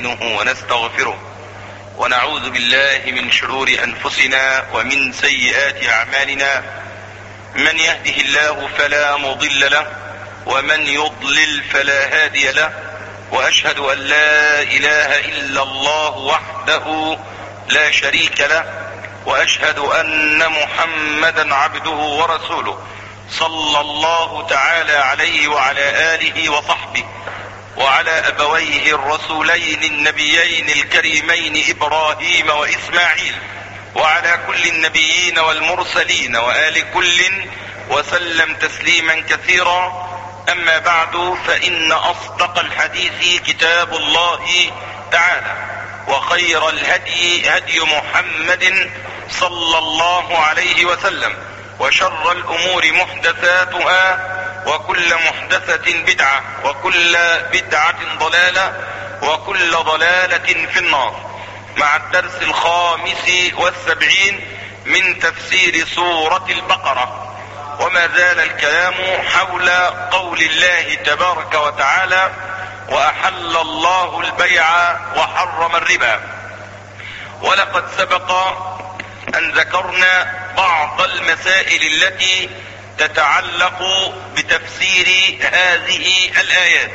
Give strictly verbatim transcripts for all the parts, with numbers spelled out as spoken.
ونستعينه ونستغفره ونعوذ بالله من شرور أنفسنا ومن سيئات أعمالنا. من يهده الله فلا مضل له ومن يضلل فلا هادي له، وأشهد أن لا إله إلا الله وحده لا شريك له، وأشهد أن محمدا عبده ورسوله صلى الله تعالى عليه وعلى آله وصحبه وعلى أبويه الرسولين النبيين الكريمين إبراهيم وإسماعيل وعلى كل النبيين والمرسلين وآل كل وسلم تسليما كثيرا. أما بعد، فإن أصدق الحديث كتاب الله تعالى، وخير الهدي هدي محمد صلى الله عليه وسلم، وشر الأمور محدثاتها، وكل محدثة بدعة، وكل بدعة ضلالة، وكل ضلالة في النار. مع الدرس الخامس والسبعين من تفسير سورة البقرة، وما زال الكلام حول قول الله تبارك وتعالى: وأحل الله البيع وحرم الربا. ولقد سبق أن ذكرنا بعض المسائل التي تتعلق بتفسير هذه الآيات،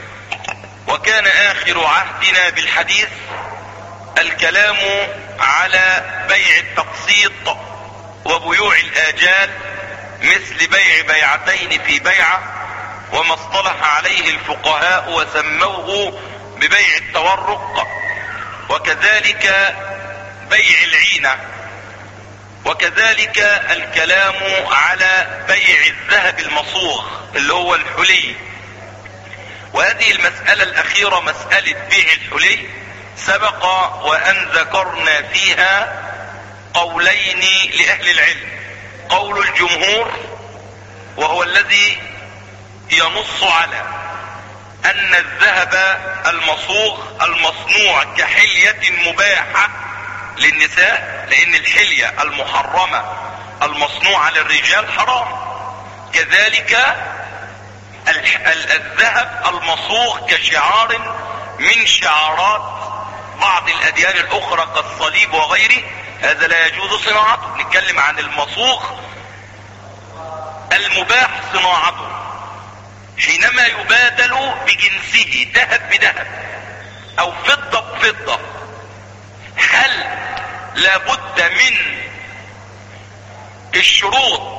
وكان آخر عهدنا بالحديث الكلام على بيع التقسيط وبيوع الآجال، مثل بيع بيعتين في بيعة، وما اصطلح عليه الفقهاء وسموه ببيع التورق، وكذلك بيع العينة، وكذلك الكلام على بيع الذهب المصوغ اللي هو الحلي. وهذه المسألة الأخيرة مسألة بيع الحلي سبق وأن ذكرنا فيها قولين لأهل العلم: قول الجمهور وهو الذي ينص على أن الذهب المصوغ المصنوع كحلية مباحة للنساء، لأن الحلية المحرمة المصنوعة للرجال حرام. كذلك الذهب المصوغ كشعار من شعارات بعض الأديان الأخرى كالصليب وغيره، هذا لا يجوز صناعته. نتكلم عن المصوغ المباح صناعته حينما يبادل بجنسه، ذهب بذهب أو فضة بفضة. هل لابد من الشروط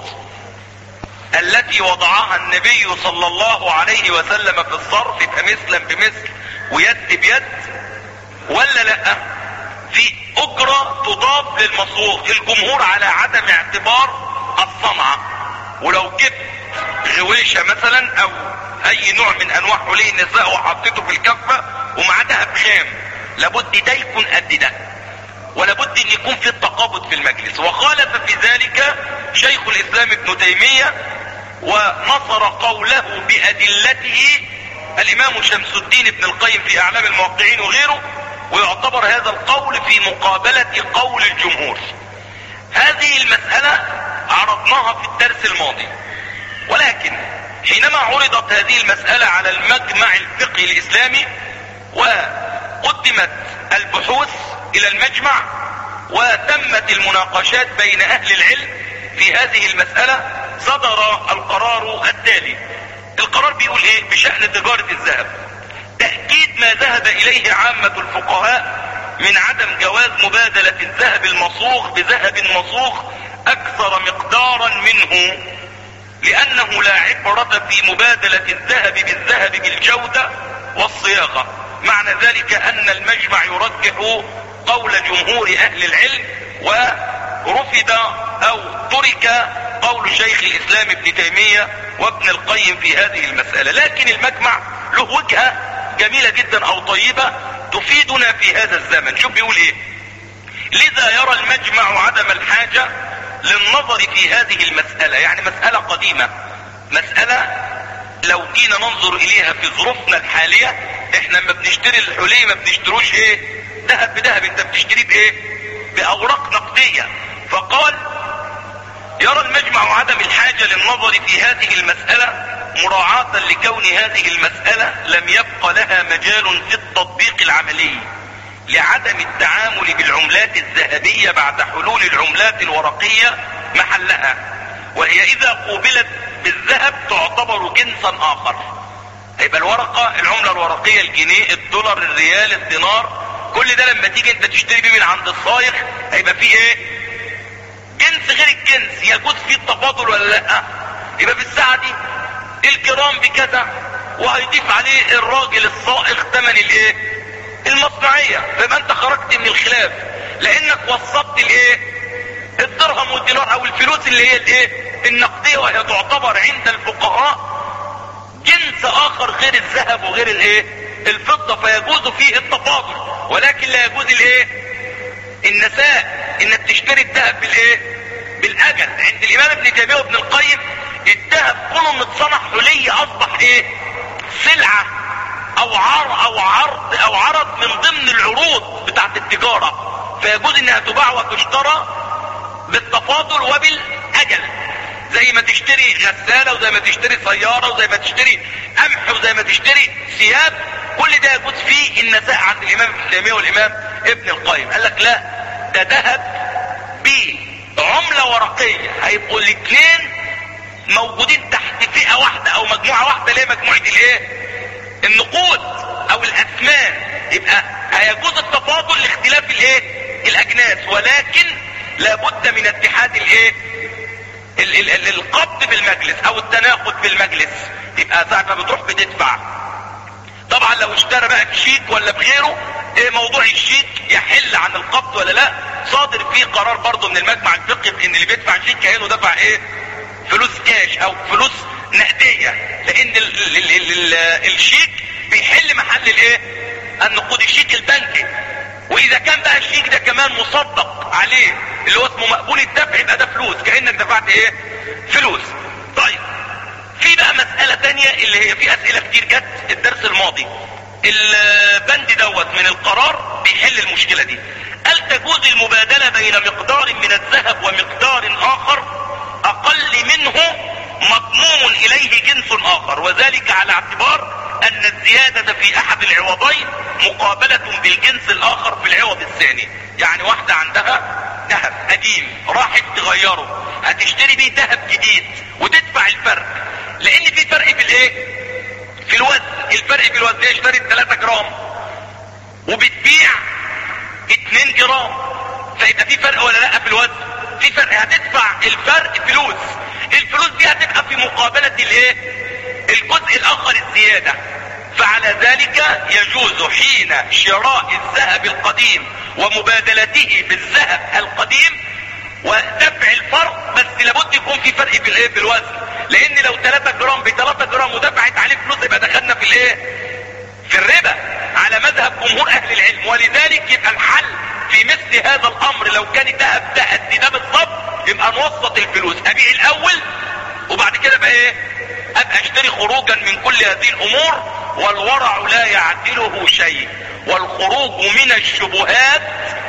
التي وضعها النبي صلى الله عليه وسلم في الصرف، يبقى مثلا بمثل ويد بيد، ولا لا؟ في أجرة تضاف للمصوغ. الجمهور على عدم اعتبار الصنعة، ولو جبت غويشة مثلا او اي نوع من انواع حلي النساء وحطيته في الكفة ومعاه دهب خام، لابد ده يكون قد ده، ولابد ان يكون في التقابض في المجلس. وخالف في ذلك شيخ الاسلام ابن تيمية، ونصر قوله بأدلته الامام شمس الدين ابن القيم في اعلام الموقعين وغيره، ويعتبر هذا القول في مقابلة قول الجمهور. هذه المسألة عرضناها في الدرس الماضي، ولكن حينما عرضت هذه المسألة على المجمع الفقهي الإسلامي وقدمت البحوث إلى المجمع وتمت المناقشات بين أهل العلم في هذه المسألة، صدر القرار التالي. القرار بيقول ايه؟ بشأن تجارة الذهب: تأكيد ما ذهب إليه عامة الفقهاء من عدم جواز مبادلة الذهب المصوغ بذهب مصوغ أكثر مقدارا منه، لأنه لا عبرة في مبادلة الذهب بالذهب بالجودة والصياغة. معنى ذلك أن المجمع يرجح قول جمهور أهل العلم، ورفض أو ترك قول شيخ الإسلام ابن تيمية وابن القيم في هذه المسألة. لكن المجمع له وجهة جميلة جدا أو طيبة تفيدنا في هذا الزمن. شوف بيقول ايه: لذا يرى المجمع عدم الحاجة للنظر في هذه المسألة، يعني مسألة قديمة، مسألة لو جينا ننظر اليها في ظروفنا الحالية، احنا ما بنشتري الحلي ما بنشتروش ايه ذهب بذهب، انت بتشتريه بايه؟ باوراق نقدية. فقال: يرى المجمع عدم الحاجة للنظر في هذه المسألة مراعاة لكون هذه المسألة لم يبق لها مجال في التطبيق العملي لعدم التعامل بالعملات الذهبية بعد حلول العملات الورقية محلها، وهي اذا قوبلت بالذهب تعتبر جنسا اخر. هيبقى الورقة، العملة الورقية، الجنيه، الدولار، الريال، الدينار، كل ده لما تيجي انت تشتري بيه من عند الصايغ هيبقى فيه ايه؟ جنس غير الجنس. يجوز فيه التفاضل ولا لا؟ يبقى في الساعة دي الجرام بكذا، وهيضيف عليه الراجل الصائغ ثمن الايه؟ المصنعية. فيبقى انت خرجت من الخلاف لانك وسطت الايه؟ الدرهم والدينار او الفلوس اللي هي الايه؟ النقدية، وهي تعتبر عند الفقهاء جنس اخر غير الذهب وغير الايه؟ الفضة، فيجوز فيه التفاضل، ولكن لا يجوز الايه؟ النساء، انك تشتري الذهب بالايه؟ بالاجل. عند الامام ابن تيمية وابن القيم الذهب كله متصنع حلي، اصبح ايه؟ سلعة او عرض او عرض او عرض من ضمن العروض بتاعت التجارة، فيجوز انها تباع وتشترى بالتفاضل وبالاجل، زي ما تشتري غسالة وزي ما تشتري سيارة وزي ما تشتري قمح وزي ما تشتري ثياب، كل ده يجوز فيه النساء عند الامام ابن تيمية والامام ابن القيم. قال لك لا، ده ذهب بعملة ورقية، هيبقوا الاثنين موجودين تحت فئة واحدة او مجموعة واحدة، ليه مجموعة الايه؟ النقود او الاثمان. يبقى هيجوز التفاضل لاختلاف الايه؟ الاجناس، ولكن لابد من اتحاد الايه؟ ال ال ال القبض بالمجلس او التناقض بالمجلس. يبقى ساعة ما بتروح بتدفع. طبعا لو اشترى بقى بشيك ولا بغيره، ايه موضوع الشيك يحل عن القبض ولا لا؟ صادر فيه قرار برضه من المجمع الفقهي بان اللي بيدفع شيك كأنه دفع ايه؟ فلوس كاش او فلوس نقدية، لان ال ال ال ال ال الشيك بيحل محل الايه؟ النقود، الشيك البنكي. واذا كان بقى الشيك ده كمان مصدق عليه اللي هو اسمه مقبول الدفع، يبقى ده فلوس، كأنك دفعت ايه؟ فلوس. طيب في بقى مسألة تانية اللي هي في اسئلة كتير جت الدرس الماضي، البند دوت من القرار بيحل المشكلة دي. هل تجوز المبادلة بين مقدار من الذهب ومقدار اخر اقل منه مضموم اليه جنس اخر، وذلك على اعتبار ان الزيادة في احد العوضين مقابلة بالجنس الاخر في العوض الثاني. يعني واحدة عندها ذهب قديم راحت تغيره، هتشتري بيه ذهب جديد وتدفع الفرق، لان في فرق في الايه؟ في الوزن. الفرق في الوزن، هي اشترت ثلاثة جرام وبتبيع اتنين جرام، فيبقى في فرق ولا لا في الوزن؟ في فرق. هتدفع الفرق فلوس، الفلوس دي هتبقى في مقابلة الايه؟ الجزء الاخر الزيادة. فعلى ذلك يجوز حين شراء الذهب القديم ومبادلته بالذهب القديم ودفع الفرق، بس لابد يكون في فرق في الايه؟ بالوزن، لان لو ثلاثة جرام ب ثلاثة جرام ودفعت عليه فلوس يبقى دخلنا في الايه؟ في الربا على مذهب جمهور اهل العلم. ولذلك يبقى الحل في مثل هذا الامر لو كان الذهب ده قد ده بالظبط، يبقى نوسط الفلوس، ابيع الاول وبعد كده بقى ايه؟ ابقى اشتري خروجا من كل هذه الامور. والورع لا يعدله شيء، والخروج من الشبهات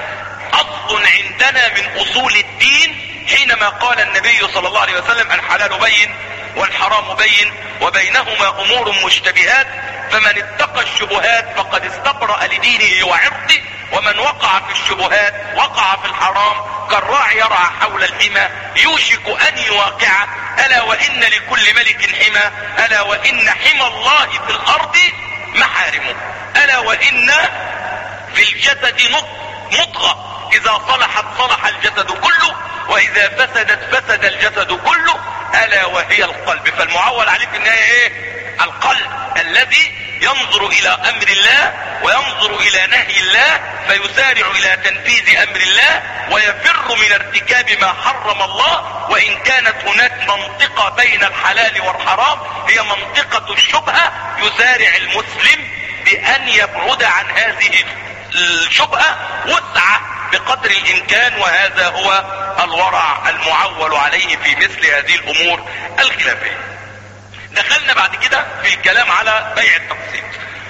اصل عندنا من اصول الدين، حينما قال النبي صلى الله عليه وسلم الحلال بين والحرام بين وبينهما امور مشتبهات، فمن اتقى الشبهات فقد استبرأ لدينه وعرضه، ومن وقع في الشبهات وقع في الحرام كالراعي يرعى حول الحمى يوشك ان يواقعه. الا وان لكل ملك حمى، الا وان حمى الله في الارض محارمه، الا وان في الجسد مضغة اذا صلحت صلح الجسد كله، واذا فسدت فسد الجسد كله، الا وهي القلب. فالمعول عليه في النهاية ايه؟ القلب الذي ينظر الى امر الله وينظر الى نهي الله فيسارع الى تنفيذ امر الله ويفر من ارتكاب ما حرم الله. وان كانت هناك منطقة بين الحلال والحرام هي منطقة الشبهة، يسارع المسلم بان يبعد عن هذه الشبهة وسعة بقدر الامكان، وهذا هو الورع المعول عليه في مثل هذه الامور الخلافية. دخلنا بعد كده في الكلام على بيع التقسيط.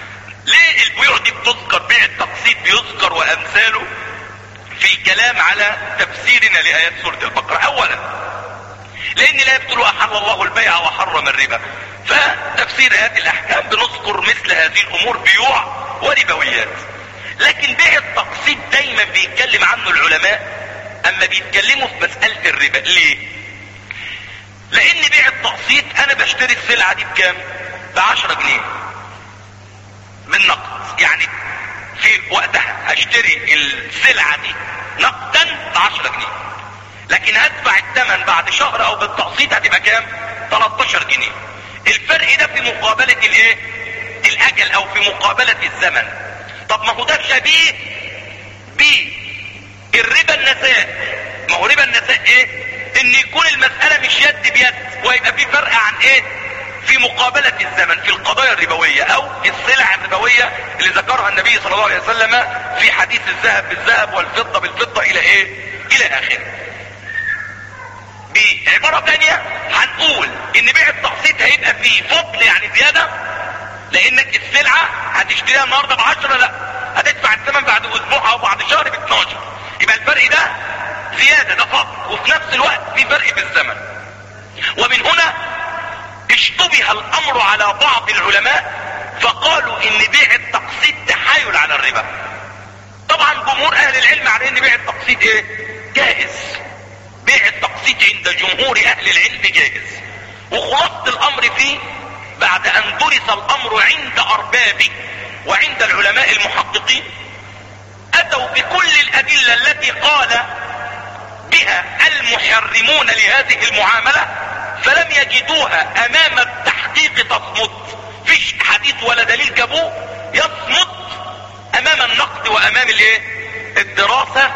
ليه البيوع دي بتذكر؟ بيع التقسيط بيذكر وامثاله في الكلام على تفسيرنا لآيات سورة البقرة. اولا لان لا يبطل احل الله البيع وحرم الربا، فتفسير هذه الاحكام بنذكر مثل هذه الامور بيوع وربويات. لكن بيع التقسيط دايما بيتكلم عنه العلماء اما بيتكلموا في مسألة الربا. ليه؟ لان بيع التقسيط انا بشتري السلعة دي بكام؟ بعشرة جنيه بالنقد، يعني في وقتها هشتري السلعة دي نقدا بعشرة جنيه، لكن هدفع الثمن بعد شهر او بالتقسيط هتبقى كام؟ تلتاشر جنيه. الفرق ده في مقابلة الايه؟ الاجل او في مقابلة الزمن. طب ما هو ده شبيه بالربا النساء. ما هو ربا النساء ايه؟ ان يكون المسألة مش يد بيد ويبقى في فرق عن ايه؟ في مقابلة الزمن في القضايا الربوية او السلع الربوية اللي ذكرها النبي صلى الله عليه وسلم في حديث الذهب بالذهب والفضة بالفضة الى ايه؟ الى اخره. بعبارة تانية هنقول ان بيع التقسيط هيبقى فيه فضل يعني زيادة، لانك السلعة هتشتريها النهاردة بعشرة، لا هتدفع الثمن بعد اسبوع او بعد شهر باتناشر، يبقى الفرق ده زيادة، ده فضل، وفي نفس الوقت في فرق في الزمن. ومن هنا اشتبه الامر على بعض العلماء فقالوا ان بيع التقسيط تحايل على الربا. طبعا جمهور اهل العلم على ان بيع التقسيط ايه؟ جائز. بيع التقسيط عند جمهور اهل العلم جائز. وخلاصة الامر فيه بعد ان درس الامر عند اربابه وعند العلماء المحققين اتوا بكل الادلة التي قال بها المحرمون لهذه المعاملة، فلم يجدوها امام التحقيق تصمت. فيش حديث ولا دليل جابوه يصمت امام النقد وامام الايه؟ الدراسة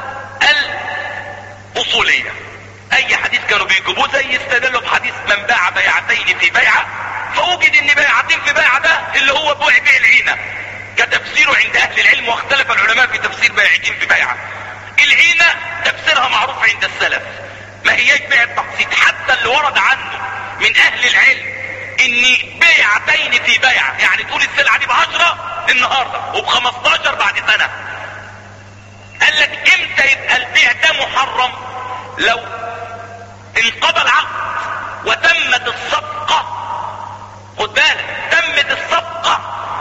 الاصولية. اي حديث كانوا بيجيبوه زي يستدلوا بحديث من باع بيعتين في بيعة، فوجد ان بيعتين في بيعة ده اللي هو بيع بيع العينة كتفسيره عند اهل العلم، واختلف العلماء في تفسير بيعتين في بيعة. العينة تفسيرها معروف عند السلف، ما هياش بيع التقسيط. حتى اللي ورد عنه من اهل العلم ان بيعتين في بيعة، يعني تقول السلعة دي بعشرة النهاردة وبخمستاشر بعد سنة. قال لك امتى يبقى البيع ده محرم؟ لو انقضى العقد وتمت الصفقة، خد بالك تمت الصفقة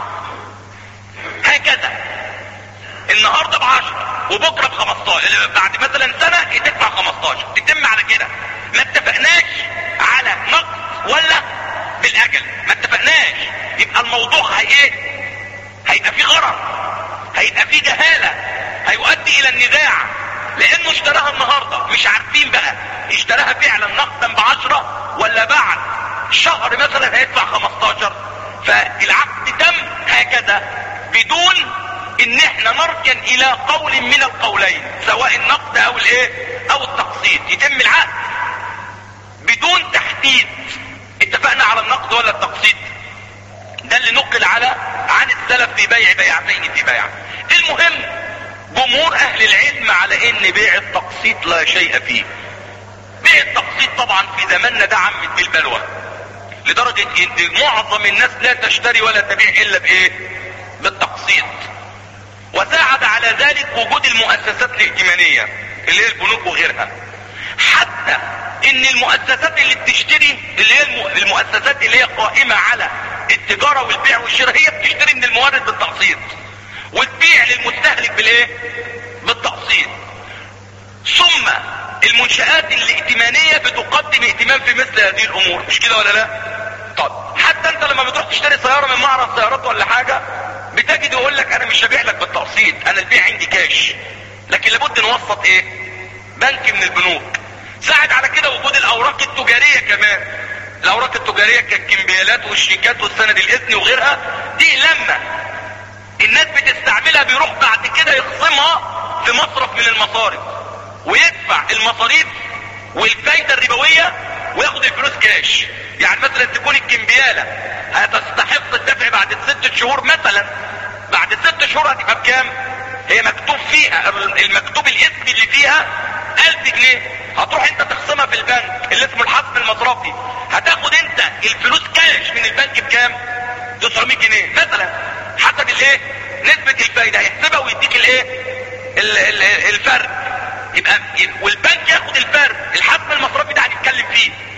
هكذا، النهاردة بعشرة وبكرة بخمستاشر، بعد مثلا سنة تدفع خمستاشر، تتم على كده. ما اتفقناش على نقد ولا بالاجل، ما اتفقناش، يبقى الموضوع هي ايه؟ هيبقى فيه غرر، هيبقى فيه جهالة، هيؤدي الى النزاع، لانه اشتراها النهاردة مش عارفين بقى اشتراها فعلا نقدا بعشرة ولا بعد شهر مثلا هيدفع خمستاشر. فالعقد تم هكذا بدون ان احنا نركن الى قول من القولين، سواء النقد او الايه او التقسيط. يتم العقد بدون تحديد اتفقنا على النقد ولا التقسيط. ده اللي نقل على عن السلف في بيع بيعتين في بيع. المهم جمهور اهل العلم على ان بيع التقسيط لا شيء فيه. بيع التقسيط طبعا في زماننا ده عمت بالبلوى، لدرجة ان معظم الناس لا تشتري ولا تبيع الا بايه؟ بالتقسيط. وساعد على ذلك وجود المؤسسات الائتمانية اللي هي البنوك وغيرها. حتى ان المؤسسات اللي بتشتري اللي هي المؤسسات اللي هي قائمة على التجارة والبيع والشراء هي بتشتري من المورد بالتقسيط وتبيع للمستهلك بالايه؟ بالتقسيط. ثم المنشآت الائتمانية بتقدم ائتمان في مثل هذه الامور، مش كده ولا لا؟ طب حتى انت لما بتروح تشتري سيارة من معرض سيارات ولا حاجة بتجد يقول لك انا مش هبيع لك بالتقسيط، انا البيع عندي كاش، لكن لابد نوسط ايه؟ بنك من البنوك. ساعد على كده وجود الاوراق التجارية كمان. الاوراق التجارية كالكمبيالات والشيكات والسند الاذني وغيرها، دي لما الناس بتستعملها بيروح بعد كده يخصمها في مصرف من المصارف ويدفع المصاريف والفايدة الربوية وياخد الفلوس كاش. يعني مثلا تكون الكمبيالة هتستحق الدفع بعد ست شهور مثلا، بعد ست شهور هتبقى بكام؟ هي مكتوب فيها المكتوب الاسم اللي فيها ألف جنيه، هتروح انت تخصمها في البنك اللي اسمه الحسم المصرفي، هتاخد انت الفلوس كاش من البنك بكام؟ تسعمية جنيه مثلا، حسب الايه؟ نسبة الفايدة هيحسبها ويديك الايه؟ الفرق. يبقى والبنك ياخد الفرق، الحسم المصرفي ده هنتكلم فيه.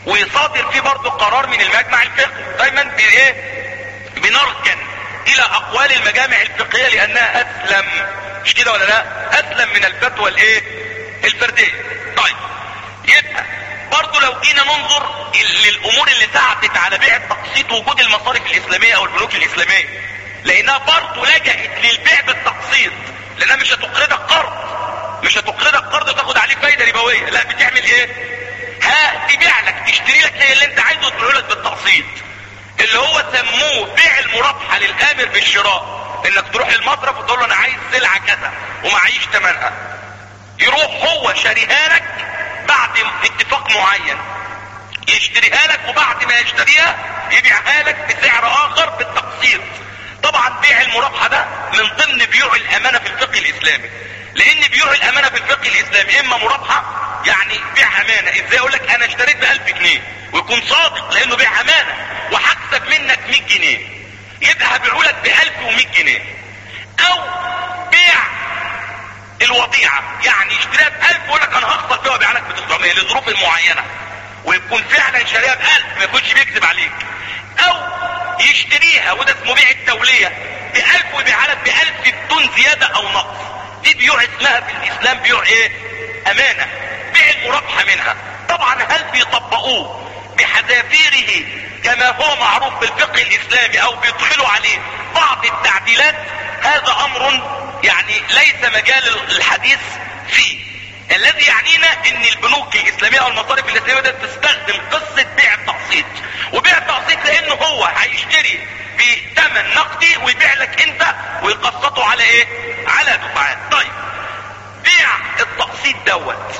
ويصادر فيه برضه قرار من المجمع الفقهي. دايما بايه بنركن الى اقوال المجامع الفقهية لانها اسلم، مش كده ولا لا؟ اسلم من الفتوى الايه الفردية. طيب يبقى برضه لو جينا ننظر للامور اللي ساعدت على بيع التقسيط وجود المصارف الاسلامية او البنوك الاسلامية، لانها برضه لجأت للبيع بالتقسيط، لانها مش هتقرضك قرض، مش هتقرضك قرض وتاخد عليه فايدة ربوية، لا بتعمل ايه؟ ها تبيع لك، تشتري لك هي اللي انت عايزه وتبيعه لك بالتقسيط، اللي هو سموه بيع المرابحة للامر بالشراء، انك تروح المصرف وتقول له انا عايز سلعة كذا ومعيش ثمنها، يروح هو شاريها لك بعد اتفاق معين، يشتريها لك وبعد ما يشتريها يبيعها لك بسعر اخر بالتقسيط. طبعا بيع المرابحة ده من ضمن بيوع الامانة في الفقه الاسلامي، لان بيوع الامانة في الفقه الاسلامي اما مرابحة يعني بيع امانة، ازاي اقول لك انا اشتريت بألف جنيه ويكون صادق لانه بيع امانة وهكسب منك مية جنيه، يبقى هبيعه لك بألف ومية جنيه. او بيع الوضيعة يعني يشتريها بألف ويقول لك انا هخسر فيها وابيعها لك بتسعمية لظروف معينة، ويكون فعلا شاريها بألف ما يكونش بيكذب عليك. او يشتريها وده اسمه بيع التولية بألف ويبيعها لك بألف بدون زيادة او نقص، دي بيوع اسمها في الاسلام بيوع ايه امانة، بيع المرابحة منها. طبعا هل بيطبقوه بحذافيره كما هو معروف في الفقه الاسلامي او بيدخلوا عليه بعض التعديلات؟ هذا امر يعني ليس مجال الحديث فيه. الذي يعنينا ان البنوك الاسلامية او المصارف الاسلامية ده تستخدم قصة بيع التقسيط، وبيع التقسيط لانه هو هيشتري بثمن نقدي ويبيع لك انت ويقسطه على ايه على دفعات. طيب بيع التقسيط دوت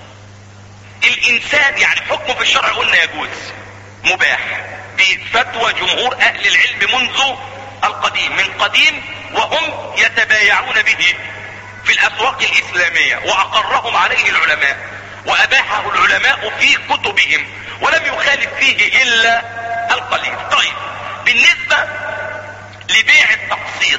الانسان يعني حكمه في الشرع قلنا يجوز مباح بفتوى جمهور اهل العلم منذ القديم، من قديم وهم يتبايعون به في الاسواق الاسلامية، واقرهم عليه العلماء واباحه العلماء في كتبهم ولم يخالف فيه الا القليل. طيب بالنسبة لبيع التقسيط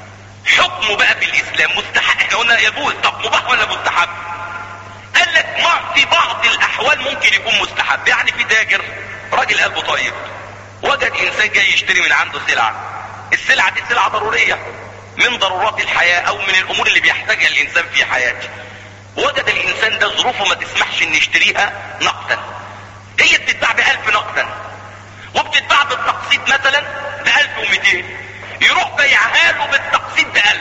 حكمه بقى في الاسلام مستحب، احنا قلنا يجوز، طب مباح ولا مستحب؟ قال لك ما في بعض الاحوال ممكن يكون مستحب. يعني في تاجر راجل قلبه طيب وجد انسان جاي يشتري من عنده سلعة، السلعة دي سلعة ضرورية من ضرورات الحياة او من الامور اللي بيحتاجها الانسان في حياته، وجد الانسان ده ظروفه ما تسمحش ان يشتريها نقدا، هي بتتباع بألف نقدا وبتتباع بالتقسيط مثلا بألف ومئتين، يروح بيعها له بالتقسيط بألف،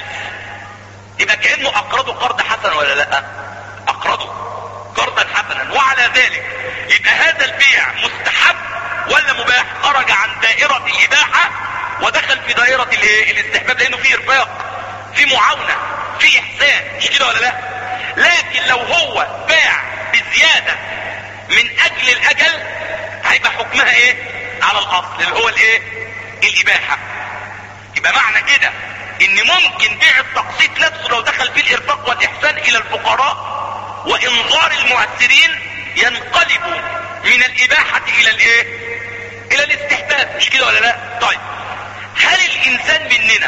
يبقى كأنه اقرضه قرض حسن ولا لا؟ اقرضه قرضا حسنا. وعلى ذلك يبقى هذا البيع مستحب ولا مباح؟ خرج عن دائرة الاباحة ودخل في دائرة الايه الاستحباب، لانه فيه ارفاق، في معاونة، في احسان، مش كده ولا لا؟ لكن لو هو باع بزيادة من اجل الاجل هيبقى حكمها ايه على الاصل اللي هو الايه الاباحة. يبقى معنى كده ان ممكن بيع التقسيط نفسه لو دخل فيه الارفاق والاحسان الى الفقراء وانظار المعسرين ينقلب من الاباحة الى الايه الى الاستحباب، مش كده ولا لا؟ طيب هل الانسان مننا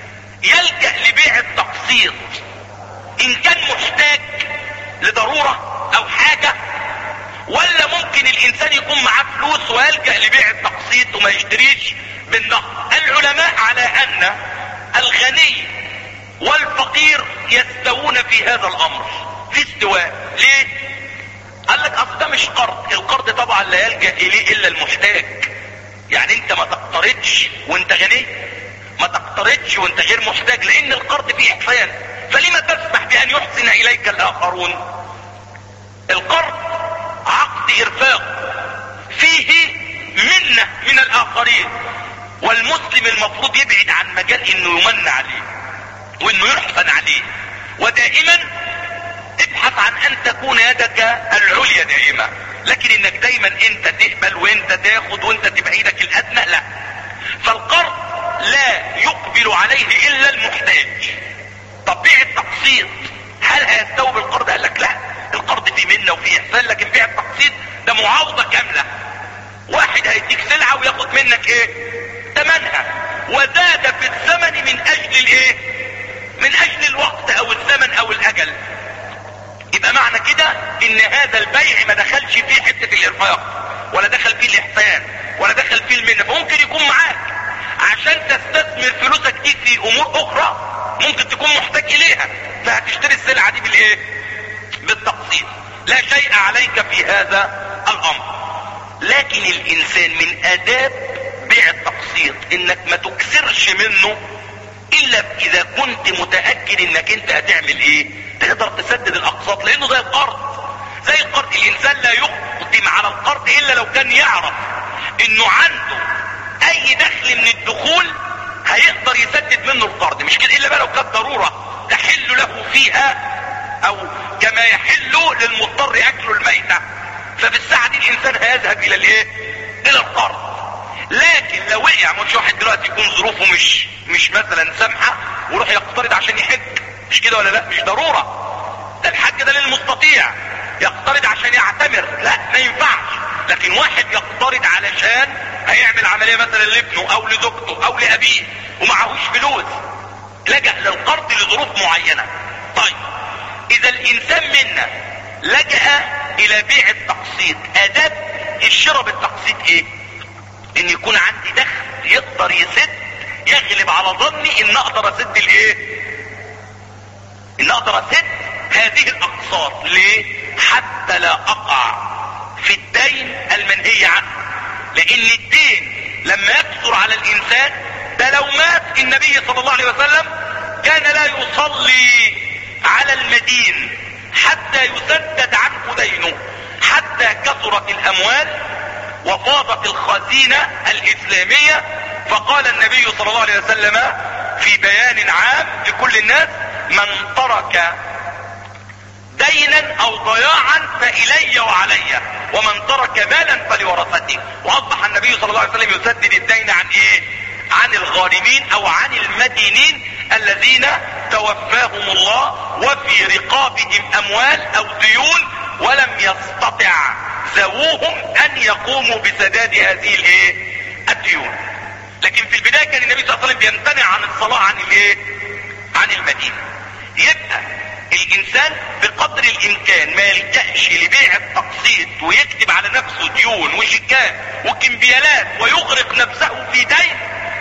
يلجأ لبيع التقسيط ان كان محتاج لضرورة او حاجة، ولا ممكن الانسان يكون معاه فلوس ويلجأ لبيع التقسيط وما يشتريش بالنقد؟ العلماء على ان الغني والفقير يستوون في هذا الامر في استواء. ليه؟ قال لك اصل ده مش قرض، القرض طبعا لا يلجأ اليه الا المحتاج، يعني انت ما تقترضش وانت غني، ما تقترضش وانت غير محتاج، لان القرض فيه احسان، فلما تسمح بان يحسن اليك الاخرون؟ القرض عقد ارفاق فيه منة من الاخرين، والمسلم المفروض يبعد عن مجال انه يمن عليه وانه يحسن عليه، ودائما ابحث عن ان تكون يدك العليا دائما، لكن انك دايما انت تقبل وانت تاخد وانت تبقى ايدك الادنى، لا. فالقرض لا يقبل عليه الا المحتاج. طب بيع التقسيط هل هيستوي بالقرض؟ قال لك لا، القرض فيه منه وفيه احسان، لكن بيع التقسيط ده معاوضة كاملة، واحد هيديك سلعة وياخد منك ايه ثمنها، وزاد في الثمن من اجل الايه من اجل الوقت او الزمن او الاجل. يبقى معنى كده ان هذا البيع ما دخلش فيه حتة الارفاق ولا دخل فيه الاحسان ولا دخل فيه المنة، فممكن يكون معاك عشان تستثمر فلوسك دي في امور اخرى ممكن تكون محتاج اليها، فهتشتري السلعة دي بالايه؟ بالتقسيط. لا شيء عليك في هذا الامر. لكن الانسان من اداب بيع التقسيط انك ما تكسرش منه الا اذا كنت متأكد انك انت هتعمل ايه؟ تقدر تسدد الاقساط، لانه زي القرض. زي القرض الانسان لا يقدم على القرض الا لو كان يعرف انه عنده اي دخل من الدخول هيقدر يسدد منه القرض، مش كده؟ الا بقى لو كانت ضرورة تحل له فيها، او كما يحل للمضطر اكل الميتة، ففي الساعة دي الانسان هيذهب الى الايه؟ الى القرض. لكن لو وقع، مش واحد دلوقتي يكون ظروفه مش مش مثلا سامحة ويروح يقترض عشان يحج، مش كده ولا لا؟ مش ضرورة. ده الحج ده للمستطيع، يقترض عشان يعتمر، لا ما ينفعش. لكن واحد يقترض علشان هيعمل عملية مثلا لابنه او لزوجته او لابيه ومعهوش فلوس، لجأ للقرض لظروف معينة. طيب اذا الانسان منا لجأ الى بيع التقسيط، اداب الشراء بالتقسيط ايه؟ ان يكون عندي دخل يقدر يسد، يغلب على ظني ان اقدر اسد الايه؟ ان اقدر اسد هذه الاقساط. ليه؟ حتى لا اقع في الدين المنهي عنه. لان الدين لما يكثر على الانسان ده، لو مات النبي صلى الله عليه وسلم كان لا يصلي على المدين حتى يسدد عنه دينه، حتى كثرت الاموال وفاضت الخزينة الاسلامية. فقال النبي صلى الله عليه وسلم في بيان عام لكل الناس: من ترك دينا او ضياعا فالي وعلي، ومن ترك مالا فلورثته. واصبح النبي صلى الله عليه وسلم يسدد الدين عن ايه؟ عن الغارمين او عن المدينين الذين توفاهم الله وفي رقابهم اموال او ديون ولم يستطع ذووهم ان يقوموا بسداد هذه الايه؟ الديون. لكن في البداية كان النبي صلى الله عليه وسلم بيمتنع عن الصلاة عن الايه؟ عن المدينة. يبقى الانسان بقدر الامكان ما يلجأش لبيع التقسيط ويكتب على نفسه ديون وشيكات وكمبيالات ويغرق نفسه في دين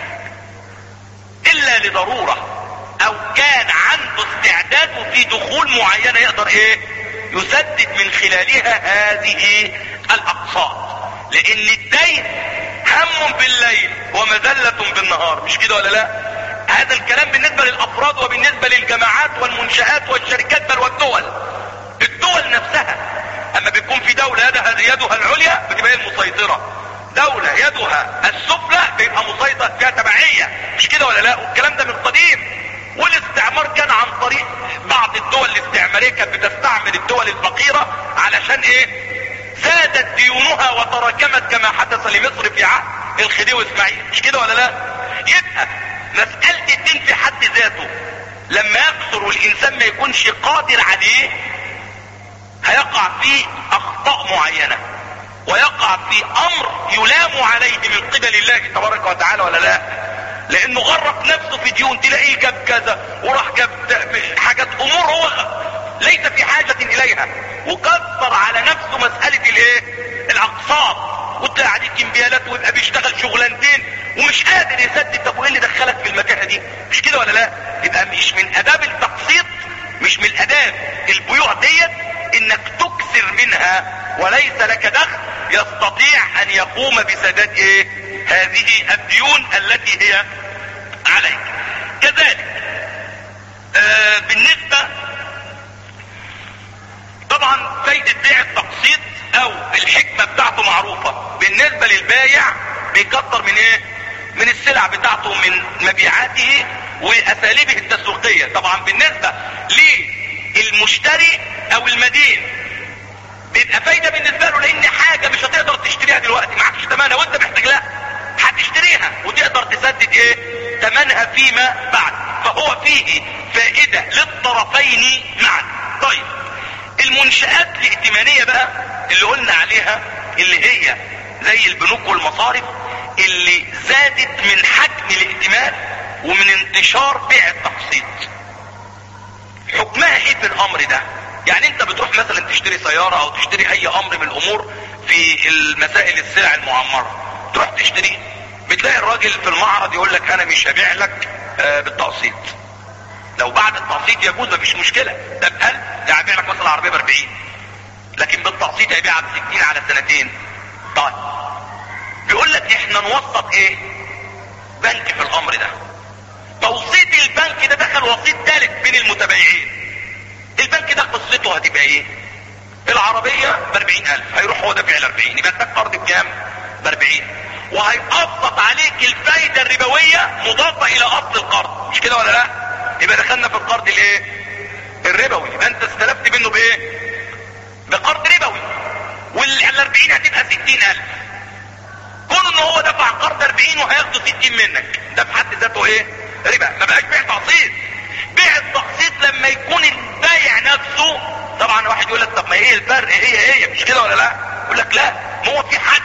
الا لضرورة، او كان عنده استعداد وفي دخول معينة يقدر ايه؟ يسدد من خلالها هذه الاقساط. لان الدين هم بالليل ومذلة بالنهار، مش كده ولا لا؟ هذا الكلام بالنسبة للافراد وبالنسبة للجماعات والمنشآت والشركات بل والدول. الدول نفسها اما بيكون في دولة يدها, يدها العليا بتبقى المسيطرة، دولة يدها السفلى بيبقى مسيطر فيها تبعية، مش كده ولا لا؟ والكلام ده من قديم. والاستعمار كان عن طريق بعض الدول الاستعمارية كانت بتستعمل الدول الفقيرة علشان ايه؟ زادت ديونها وتراكمت كما حدث لمصر في عهد الخديوي اسماعيل، مش كده ولا لا؟ يبقى مسألة الدين في حد ذاته لما يكثر والانسان ما يكونش قادر عليه هيقع فيه اخطاء معينة، ويقع في امر يلام عليه من قبل الله تبارك وتعالى، ولا لا؟ لانه غرق نفسه في ديون، تلاقيه جاب كذا وراح جاب حاجات امور هو ليس في حاجة اليها، وكثر على نفسه مسألة الايه؟ الاقساط، وتلاقي عليه كمبيالات ويبقى بيشتغل شغلانتين ومش قادر يسدد. طب وايه اللي دخلك في المتاهة دي؟ مش كده ولا لا؟ يبقى مش من اداب التقسيط، مش من اداب البيوع ديت انك تكثر منها وليس لك دخل يستطيع ان يقوم بسداد ايه؟ هذه الديون التي هي عليك. كذلك آه بالنسبة طبعا فايدة بيع التقسيط او الحكمة بتاعته معروفة. بالنسبة للبايع بيكتر من ايه؟ من السلع بتاعته، من مبيعاته واساليبه التسويقية. طبعا بالنسبة للمشتري او المدين بيبقى فايدة بالنسبة له، لان حاجة مش هتقدر تشتريها دلوقتي، معكش تمنها وانت محتاج لها، هتشتريها وتقدر تسدد ايه؟ تمنها فيما بعد. فهو فيه فائدة للطرفين معا. طيب المنشآت الائتمانية بقى اللي قلنا عليها، اللي هي زي البنوك والمصارف اللي زادت من حجم الائتمان ومن انتشار بيع التقسيط، حكمها ايه في الامر ده؟ يعني انت بتروح مثلا تشتري سيارة او تشتري اي امر من الامور في المسائل السلع المعمرة، تروح تشتري بتلاقي الراجل في المعرض يقول لك انا مش هبيع لك آه بالتقسيط، لو بعد التقسيط يجوز مفيش مشكلة، ده بألف ده هبيع لك مثلا عربية باربعين، لكن بالتقسيط هيبيعها بستين على سنتين. طيب بيقول لك احنا نوسط ايه؟ بنك في الامر ده. توسيط البنك ده دخل وسيط ثالث بين المتبايعين. البنك ده قصته هتبقى ايه؟ العربية باربعين الف، هيروح هو دافع الاربعين، يبقى انت قرض بكام؟ باربعين، وهيقسط عليك الفايدة الربوية مضافة الى اصل القرض، مش كده ولا لا؟ يبقى دخلنا في القرض الايه؟ الربوي. يبقى انت استلفت منه بايه؟ بقرض ربوي. والاربعين هتبقى ستين الف. كون ان هو دفع قرض اربعين وهياخده ستين منك، ده في حد ذاته ايه؟ ربا. ما بقاش بيع تقسيط. بيع التقسيط لما يكون البايع نفسه، طبعا واحد يقول لك طب ما ايه الفرق؟ هي هي مش كده ولا لا؟ يقول لك لا، ما هو في حد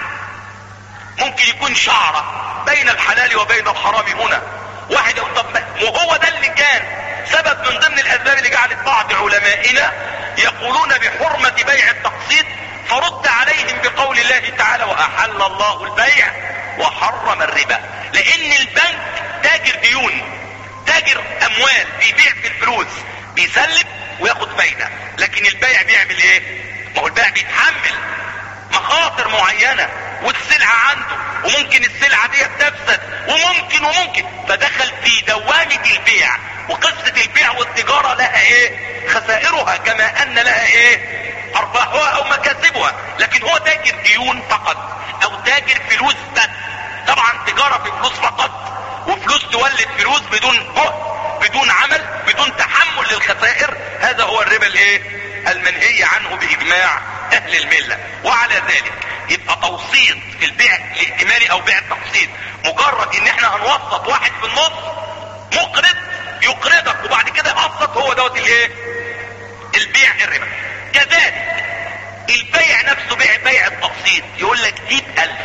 ممكن يكون شعره بين الحلال وبين الحرام هنا. واحد يقول طب وهو ده اللي كان سبب من ضمن الاسباب اللي جعلت بعض علمائنا يقولون بحرمة بيع التقسيط، فرد عليهم بقول الله تعالى واحل الله البيع وحرم الربا. لان البنك تاجر ديون، تاجر اموال، بيبيع في الفلوس، بيسلب وياخد فايدة. لكن البيع بيعمل ايه؟ ما هو البيع بيتحمل مخاطر معينة والسلعة عنده، وممكن السلعة دي تفسد، وممكن وممكن فدخل في دوامة البيع. وقصة البيع والتجارة لها ايه؟ خسائرها كما ان لها ايه؟ ارباحها او مكاسبها. لكن هو تاجر ديون فقط او تاجر فلوس بس. طبعا تجارة في فلوس فقط، وفلوس تولد فلوس بدون جهد، بدون عمل، بدون تحمل للخسائر، هذا هو الربا الايه؟ المنهي عنه باجماع اهل الملة. وعلى ذلك يبقى توسيط في البيع الائتماني او بيع التقسيط مجرد ان احنا هنوسط واحد في النص مقرض يقرضك وبعد كده يقسط، هو دوت الايه؟ البيع الربا. كذلك البيع نفسه بيع بيع التقسيط، يقول لك دي بألف،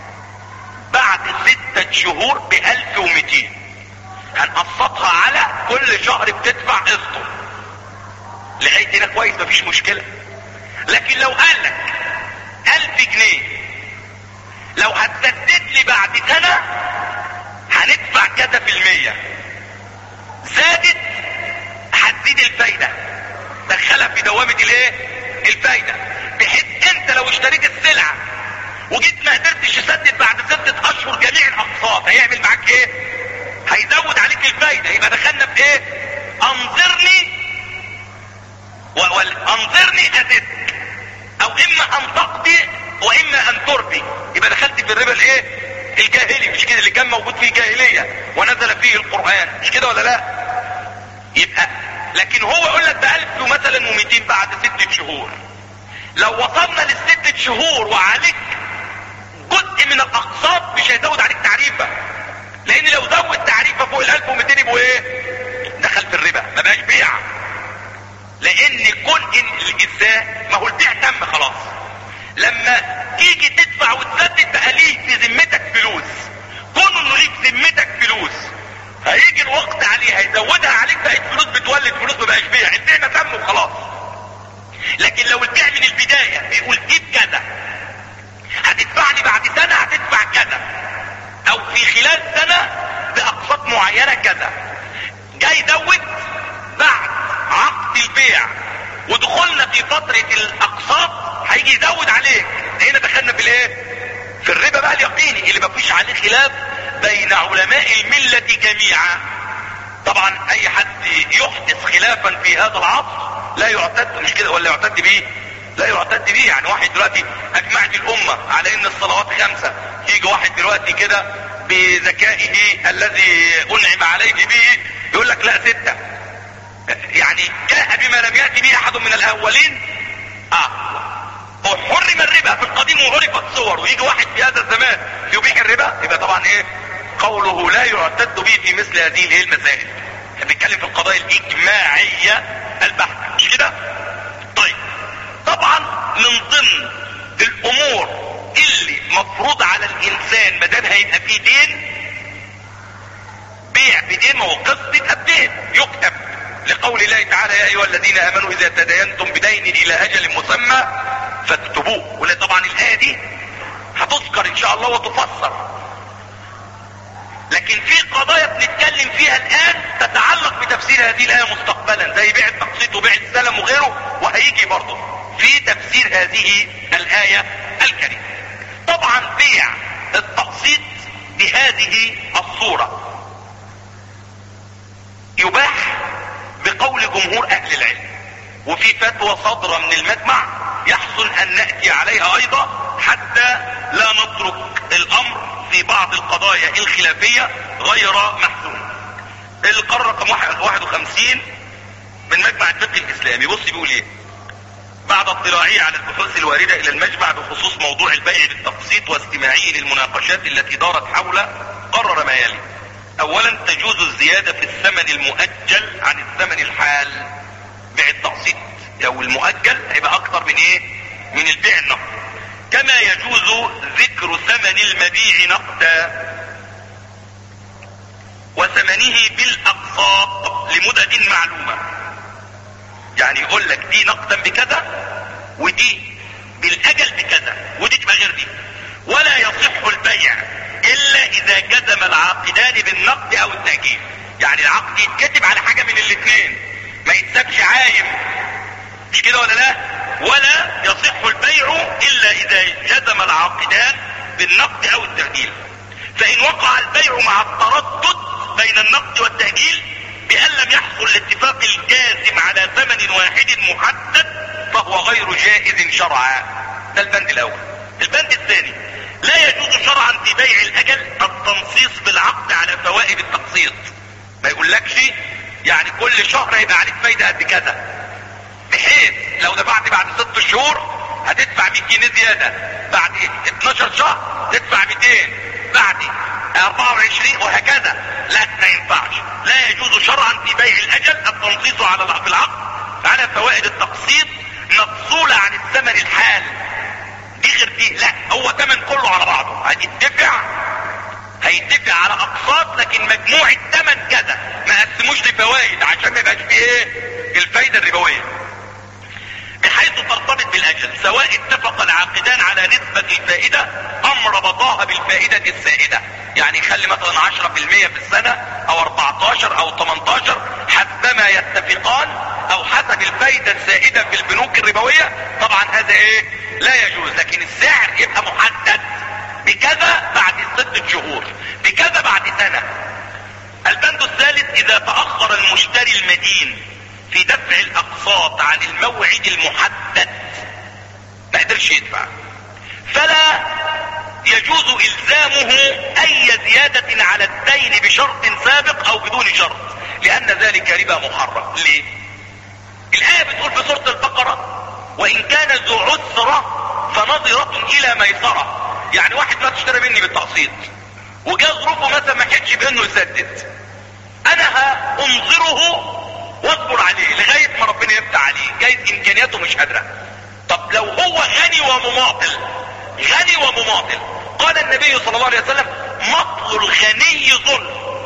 بعد ستة شهور بألف ومتين، هنقسطها على كل شهر بتدفع قسطه. لغاية هنا كويس مفيش مشكلة. لكن لو قال لك ألف جنيه لو هتسدد لي بعد سنة هندفع كذا في المية، زادت هتزيد الفايدة، دخلها في دوامة الايه؟ الفايدة، بحيث انت لو اشتريت السلعة وجيت ما قدرتش تسدد بعد ستة اشهر جميع الاقساط، هيعمل معاك ايه؟ هيزود عليك الفايدة. يبقى دخلنا في ايه؟ انظرني وانظرني ازدك، او اما ان تقضي واما ان ترضي. يبقى دخلت في الربا الايه؟ الجاهلي، مش كده؟ اللي كان موجود فيه جاهلية ونزل فيه القرآن، مش كده ولا لا؟ يبقى لكن هو يقول لك بألف مثلا ومئتين بعد ستة شهور. لو وصلنا للستة شهور وعليك جزء من الاقساط مش هيزود عليك تعريفة، لان لو زود تعريفة فوق الالف ومئتين يبقوا ايه؟ دخل في الربا، ما بقاش بيع. لان كون الازاء، ما هو البيع تم خلاص، لما تيجي تدفع وتسدد بقى ليك في ذمتك فلوس. كون انه ليك ذمتك فلوس هيجي الوقت عليه هيزودها عليك، بقت فلوس بتولد فلوس، ما بقاش بيع. البيع ده تم وخلاص. لكن لو البيع من البداية بيقول جيب كذا هتدفع لي بعد سنة هتدفع كذا، او في خلال سنة باقساط معينة كذا، جاي يزود بعد عقد البيع ودخلنا في فترة الاقساط هيجي يزود عليك. هنا دخلنا في الايه؟ في الربا بقى اليقيني اللي ما فيش عليه خلاف بين علماء الملة جميعا. طبعا اي حد يحدث خلافا في هذا العصر لا يعتد، مش كده ولا يعتد به؟ لا يعتد به. يعني واحد دلوقتي اجمعت الامة على ان الصلوات خمسة، يجي واحد دلوقتي كده بذكائه الذي انعم عليه به يقول لك لا ستة، يعني جاء بما لم يأتي به احد من الاولين. اه وحرم الربا في القديم وعرفت صور، ويجي واحد في هذا الزمان يبيح الربا، يبقى طبعا ايه؟ قوله لا يعتد به في مثل هذه الايه المسائل. احنا بنتكلم في القضايا الاجماعية البحتة، مش كده؟ طيب طبعا من ضمن الامور اللي مفروض على الانسان ما دام هيبقى فيه دين، بيع بدين، ما هو قسط يبقى بدين يكتب، لقول كقول الله تعالى يا ايها الذين امنوا اذا تداينتم بدين الى اجل مسمى فاكتبوه. ولا طبعا الايه دي هتذكر ان شاء الله وتفسر، لكن في قضايا بنتكلم فيها الان تتعلق بتفسير هذه الايه مستقبلا، زي بيع التقسيط وبيع السلم وغيره، وهيجي برضه في تفسير هذه الايه الكريمه. طبعا بيع التقسيط بهذه الصوره يباح بقول جمهور اهل العلم، وفي فتوى صادرة من المجمع يحسن ان نأتي عليها ايضا حتى لا نترك الامر في بعض القضايا الخلافية غير محسوم. القرار رقم واحد وخمسين من مجمع الفقه الاسلامي، بص بيقول ايه: بعد اطلاعي على البحوث الواردة الى المجمع بخصوص موضوع البيع بالتقسيط واستماعي للمناقشات التي دارت حوله، قرر ما يلي: اولا تجوز الزيادة في الثمن المؤجل عن الثمن الحال. بيع التقسيط لو المؤجل هيبقى اكتر من ايه؟ من البيع النقد. كما يجوز ذكر ثمن المبيع نقدا وثمنه بالاقساط لمدد معلومة، يعني يقول لك دي نقدا بكذا ودي بالاجل بكذا ودي تبقى غير دي. ولا يصح البيع الا اذا جزم العاقدان بالنقد او التأجيل، يعني العقد يتكتب على حاجة من الاثنين، ما يتسابش عايم، مش كده ولا لا؟ ولا يصح البيع الا اذا جزم العاقدان بالنقد او التأجيل. فان وقع البيع مع التردد بين النقد والتأجيل بان لم يحصل الاتفاق الجازم على ثمن واحد محدد فهو غير جائز شرعا. ده البند الاول. البند الثاني: لا يجوز شرعا في بيع الاجل التنصيص بالعقد على فوائد التقسيط. ما يقولكش يعني كل شهر هيبقى عليك فايدة قد كذا، بحيث لو دفعت بعد ست شهور هتدفع مية جنيه زيادة، بعد اتناشر شهر تدفع ميتين، بعد اربعة وعشرين وهكذا. لا، ما ينفعش. لا يجوز شرعا في بيع الاجل التنصيص على في العقد على فوائد التقسيط مفصولة عن الثمن الحال. دي غير دي، لا، هو ثمن كله على بعضه هيدفع هيدفع على اقساط، لكن مجموع الثمن كذا، ما قسموش لفوائد عشان ما يبقاش فيه ايه؟ الفايدة الربوية، بحيث ترتبط بالاجل سواء اتفق العاقدان على نسبة الفائدة ام ربطاها بالفائدة السائدة. يعني يخلي مثلا عشرة في المية في السنة او اربعتاشر او تمنتاشر حسب ما يتفقان، او حسب الفائدة السائدة في البنوك الربوية. طبعا هذا ايه؟ لا يجوز. لكن السعر يبقى محدد بكذا بعد ستة شهور، بكذا بعد سنة. البند الثالث: اذا تأخر المشتري المدين في دفع الاقساط عن الموعد المحدد ما قدرش يدفع، فلا يجوز الزامه اي زيادة على الدين بشرط سابق او بدون شرط، لان ذلك ربا محرم. ليه؟ الايه بتقول في سورة البقرة: وان كان ذو عسرة فنظرة الى ميسرة. يعني واحد ما تشتري مني بالتقسيط وجاء ظروفه مثلا ما كانش بانه يسدد، انا هانظره واصبر عليه لغاية ما ربنا يفتح عليه، جايز امكانياته مش قادرة. طب لو هو غني ومماطل، غني ومماطل، قال النبي صلى الله عليه وسلم: مطل الغني ظلم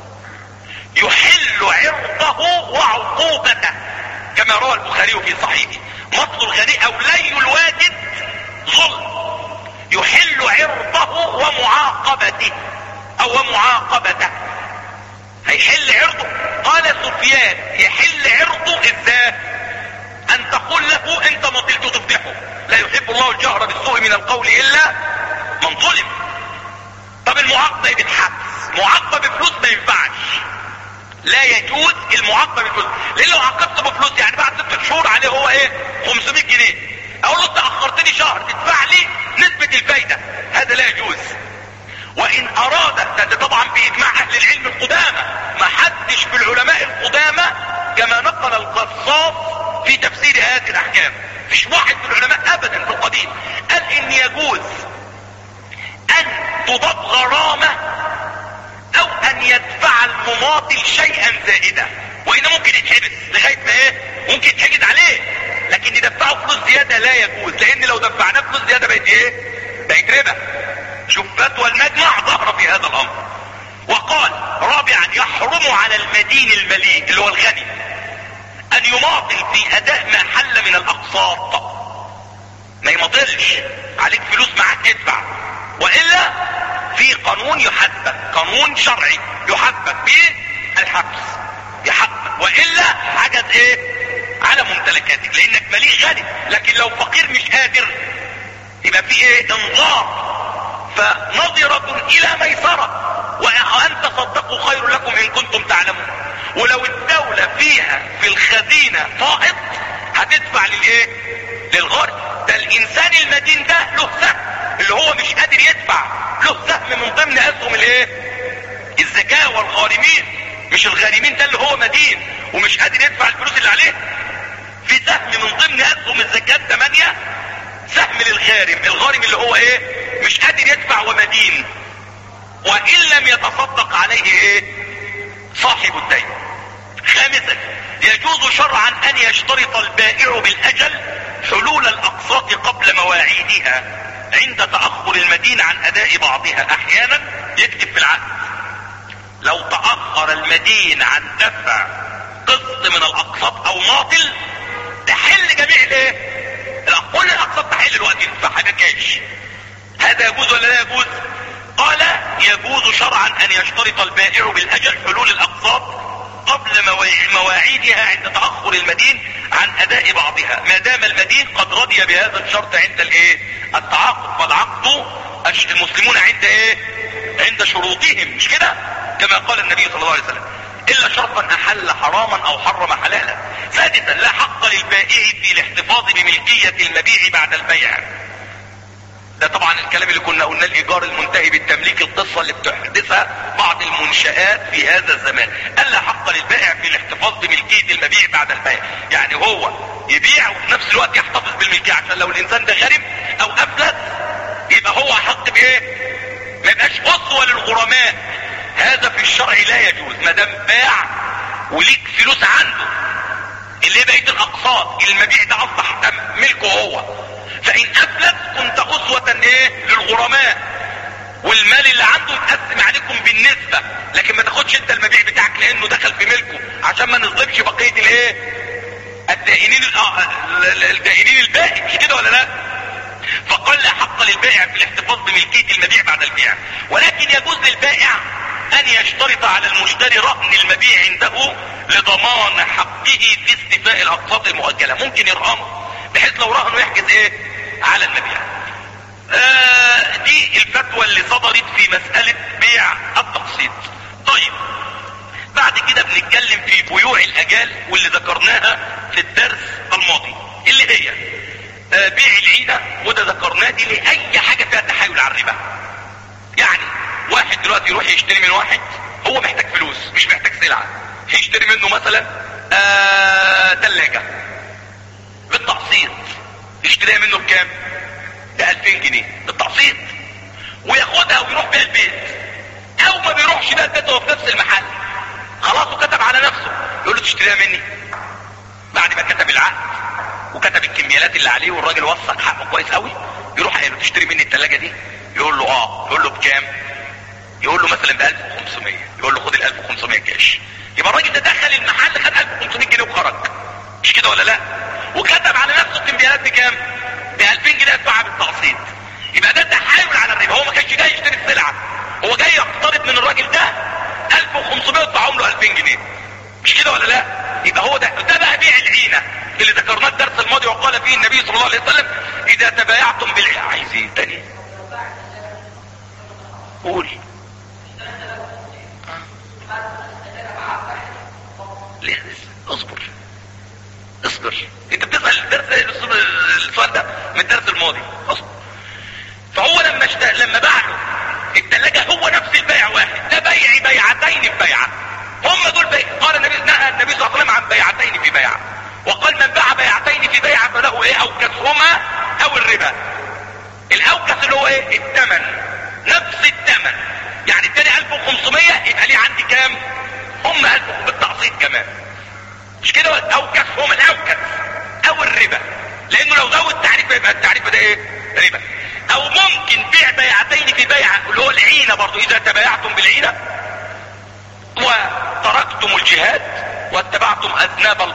يحل عرضه وعقوبته، كما روى البخاري في صحيحه. مطل الغني او لي الواجد ظلم يحل عرضه ومعاقبته او معاقبته، هيحل عرضه. قال سفيان: يحل عرضه ازاي؟ ان تقول له انت مطلت تفضحه، لا يحب الله الجهر بالسوء من القول الا من ظلم. طب المعاقبة بالحبس، معاقبة بفلوس ما ينفعش، لا يجوز المعاقبة بفلوس. لان لو عاقبته بفلوس يعني بعد ست شهور عليه هو ايه؟ خمسمية جنيه، اقول له انت اخرتني شهر تدفع لي نسبة الفايدة، هذا لا يجوز. وان اراد، ده طبعا باجماع اهل العلم القدامى، ما حدش في العلماء القدامى كما نقل القصاص في تفسير هذه الاحكام، مش واحد من العلماء ابدا في القديم قال ان يجوز ان تضاف غرامة او ان يدفع المماطل شيئا زائدا، وان ممكن يتحبس لغاية ما ايه؟ ممكن يتحجز عليه، لكن يدفعه فلوس زيادة لا يجوز، لان لو دفعناه فلوس زيادة بقت ايه؟ بقت ربا. شوف فتوى المجمع ظهر في هذا الامر. وقال رابعا: يحرم على المدين المليء اللي هو الغني اداء ما حل من الاقساط، ما يمضلش عليك فلوس معاك تدفع، والا في قانون يحاسبك، قانون شرعي يحاسبك به الحبس، يحاسبك، والا حجز ايه على ممتلكاتك لانك مليء غني. لكن لو فقير مش قادر يبقى في ايه انظار، فنظرة الى ميسرة وان تصدقوا خير لكم ان كنتم تعلمون. ولو الدولة فيها في الخزينة فائض هتدفع للايه للغرب. ده الانسان المدين ده له سهم، اللي هو مش قادر يدفع له سهم من ضمن اسهم الايه الزكاة والغارمين. مش الغارمين ده اللي هو مدين ومش قادر يدفع الفلوس اللي عليه، في سهم من ضمن اسهم الزكاة ثمانية سهم للغارم. الغارم اللي هو ايه مش قادر يدفع ومدين، وان لم يتصدق عليه ايه صاحب الدين. خامسا يجوز شرعا ان يشترط البائع بالاجل حلول الاقساط قبل مواعيدها عند تأخر المدين عن اداء بعضها. احيانا يكتب في العقد لو تأخر المدين عن دفع قسط من الاقساط او ماطل تحل جميع الايه كل الاقساط تحل الوقت في حاجة كاش. هذا يجوز ولا لا يجوز؟ قال يجوز شرعا ان يشترط البائع بالاجل حلول الاقساط قبل مواعيدها عند تأخر المدين عن اداء بعضها ما دام المدين قد رضي بهذا الشرط عند الايه التعاقد. فالعقد المسلمون عند ايه عند شروطهم، مش كده كما قال النبي صلى الله عليه وسلم الا شرطا احل حراما او حرم حلالا. سادسا لا حق للبائع في الاحتفاظ بملكية المبيع بعد البيع. ده طبعا الكلام اللي كنا قلنا الايجار المنتهي بالتمليك، القصة اللي بتحدثها بعض المنشآت في هذا الزمان. الا حق للبائع في الاحتفاظ بملكية المبيع بعد البيع، يعني هو يبيع وفي نفس الوقت يحتفظ بالملكية عشان لو الانسان ده غرم او افلس يبقى هو حق بايه ما يبقاش قصوى للغرماء. هذا في الشرع لا يجوز ما دام باع وليك فلوس عنده اللي بقيت الاقساط المبيع ده اصبح ملكه هو، فان افلت كنت اسوة ايه للغرماء والمال اللي عنده يتقسم عليكم بالنسبة، لكن ما تاخدش انت المبيع بتاعك لانه دخل في ملكه عشان ما نظلمش بقية الايه الدائنين الدائنين الباقي، مش كده ولا لا؟ فقال لا حق للبائع في الاحتفاظ بملكية المبيع بعد البيع، ولكن يجوز للبائع ان يشترط على المشتري رهن المبيع عنده لضمان حقه في استيفاء الاقساط المؤجلة. ممكن يرهنه بحيث لو رهنه يحجز ايه على المبيع. آه دي الفتوى اللي صدرت في مسألة بيع التقسيط. طيب بعد كده بنتكلم في بيوع الاجال واللي ذكرناها في الدرس الماضي اللي هي آه بيع العينة، وده ذكرناه دي لأي حاجة فيها تحايل على الربا. يعني واحد دلوقتي يروح يشتري من واحد هو محتاج فلوس مش محتاج سلعة، يشتري منه مثلا آه تلاجة بالتقسيط، يشتريها منه بكام؟ بألفين جنيه بالتقسيط، وياخدها ويروح بيها البيت، او ما بيروحش بقى البيت هو في نفس المحل خلاص وكتب على نفسه يقول له تشتريها مني. بعد ما كتب العقد وكتب الكميالات اللي عليه والراجل وثق حقه كويس قوي، يروح قايل له تشتري مني التلاجة دي؟ يقول له اه. يقول له بكام؟ يقول له مثلا ب ألف وخمسمية، يقول له خد ال ألف وخمسمية كاش. يبقى الراجل ده دخل المحل خد ألف وخمسمية جنيه وخرج، مش كده ولا لا؟ وكتب على نفسه الكميالات بكام؟ ب ألفين جنيه ادفعها بالتقسيط. يبقى ده تحايل على الربا، هو ما كانش جاي يشتري السلعه، هو جاي يقترض من الراجل ده ألف وخمسمية ويدفعهم له ألفين جنيه، مش كده ولا لا؟ يبقى هو ده ده بقى بيع العينه اللي ذكرناه الدرس الماضي وقال فيه النبي صلى الله عليه وسلم اذا تبايعتم بالعينه. عايز ايه تاني؟ قول. ليه؟ اصبر اصبر، انت بتسأل الدرس السؤال ده من الدرس الماضي. اصبر. فهو لما اشت... لما باع له الثلاجه هو نفس البيع واحد، ده بيع بيعتين في بيعه، هم دول بيع. قال النبي نهى النبي صلى الله عليه وسلم عن بيعتين في بيعه، وقال من باع بيعتين في بيعه فله ايه اوكسهما او الربا. الاوكس اللي هو ايه الثمن، نفس الثمن، يعني الثاني ألف وخمسمية يبقى ليه عندي كام؟ هم ألف بالتقسيط كمان، مش كده؟ اوكسهما الاوكس او الربا، لانه لو زود تعريفه يبقى التعريفه ده ايه ربا. او ممكن بيع بيعتين في بيعه اللي هو العينه برضو، اذا تبايعتم بالعينه وتركتم الجهاد واتبعتم اذناب البقر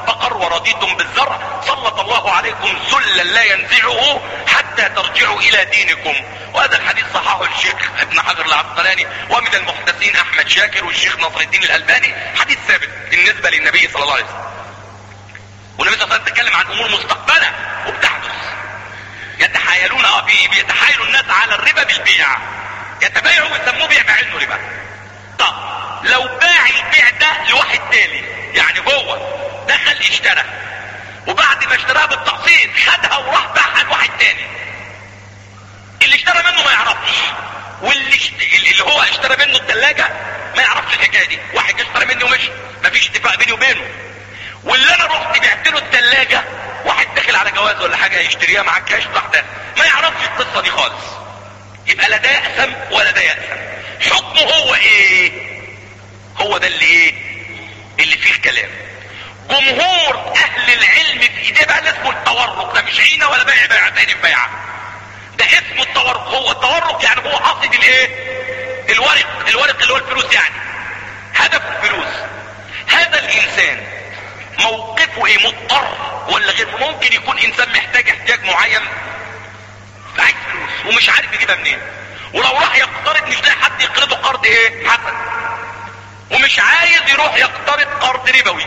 ورضيتم بالزرع سلط الله عليكم ذلا لا ينزعه حتى ترجعوا الى دينكم. وهذا الحديث صححه الشيخ ابن حجر العسقلاني ومن المحدثين احمد شاكر والشيخ نصر الدين الالباني، حديث ثابت بالنسبه للنبي صلى الله عليه وسلم. والنبي صلى الله عليه وسلم تكلم عن امور مستقبله وبتحدث. يتحايلون اه بيتحايلوا الناس على الربا بالبيع، يتبايعوا ويسموه بيع مع انه ربا. طب لو باع البيع ده لواحد تاني، يعني هو دخل اشترى وبعد ما اشتراها بالتقسيط خدها وراح باعها لواحد تاني، اللي اشترى منه ما يعرفش، واللي اشت... اللي هو اشترى منه الثلاجه ما يعرفش الحكايه دي. واحد اشترى مني ومشي، مفيش اتفاق بيني وبينه. واللي انا رحت بعت له الثلاجه، واحد داخل على جواز ولا حاجه هيشتريها مع الكاش راح ده ما يعرفش القصه دي خالص، يبقى لا ده يأثم ولا ده يأثم. حكمه هو ايه؟ هو ده اللي ايه اللي فيه الكلام. جمهور اهل العلم في ايديه بقى اسمه التورق، ده مش عينه ولا بيع بيع تاني بيعه، ده اسمه التورق. هو التورق يعني هو قاصد الايه؟ الورق، الورق اللي هو الفلوس، يعني هدف الفلوس. هذا الانسان موقفه ايه؟ مضطر ولا غير؟ ممكن يكون انسان محتاج احتياج معين، عايز فلوس ومش عارف يجيبها منين، ولو راح يقترض مش لاقي حد يقرضه قرض ايه؟ حسن، ومش عايز يروح يقترض قرض ربوي،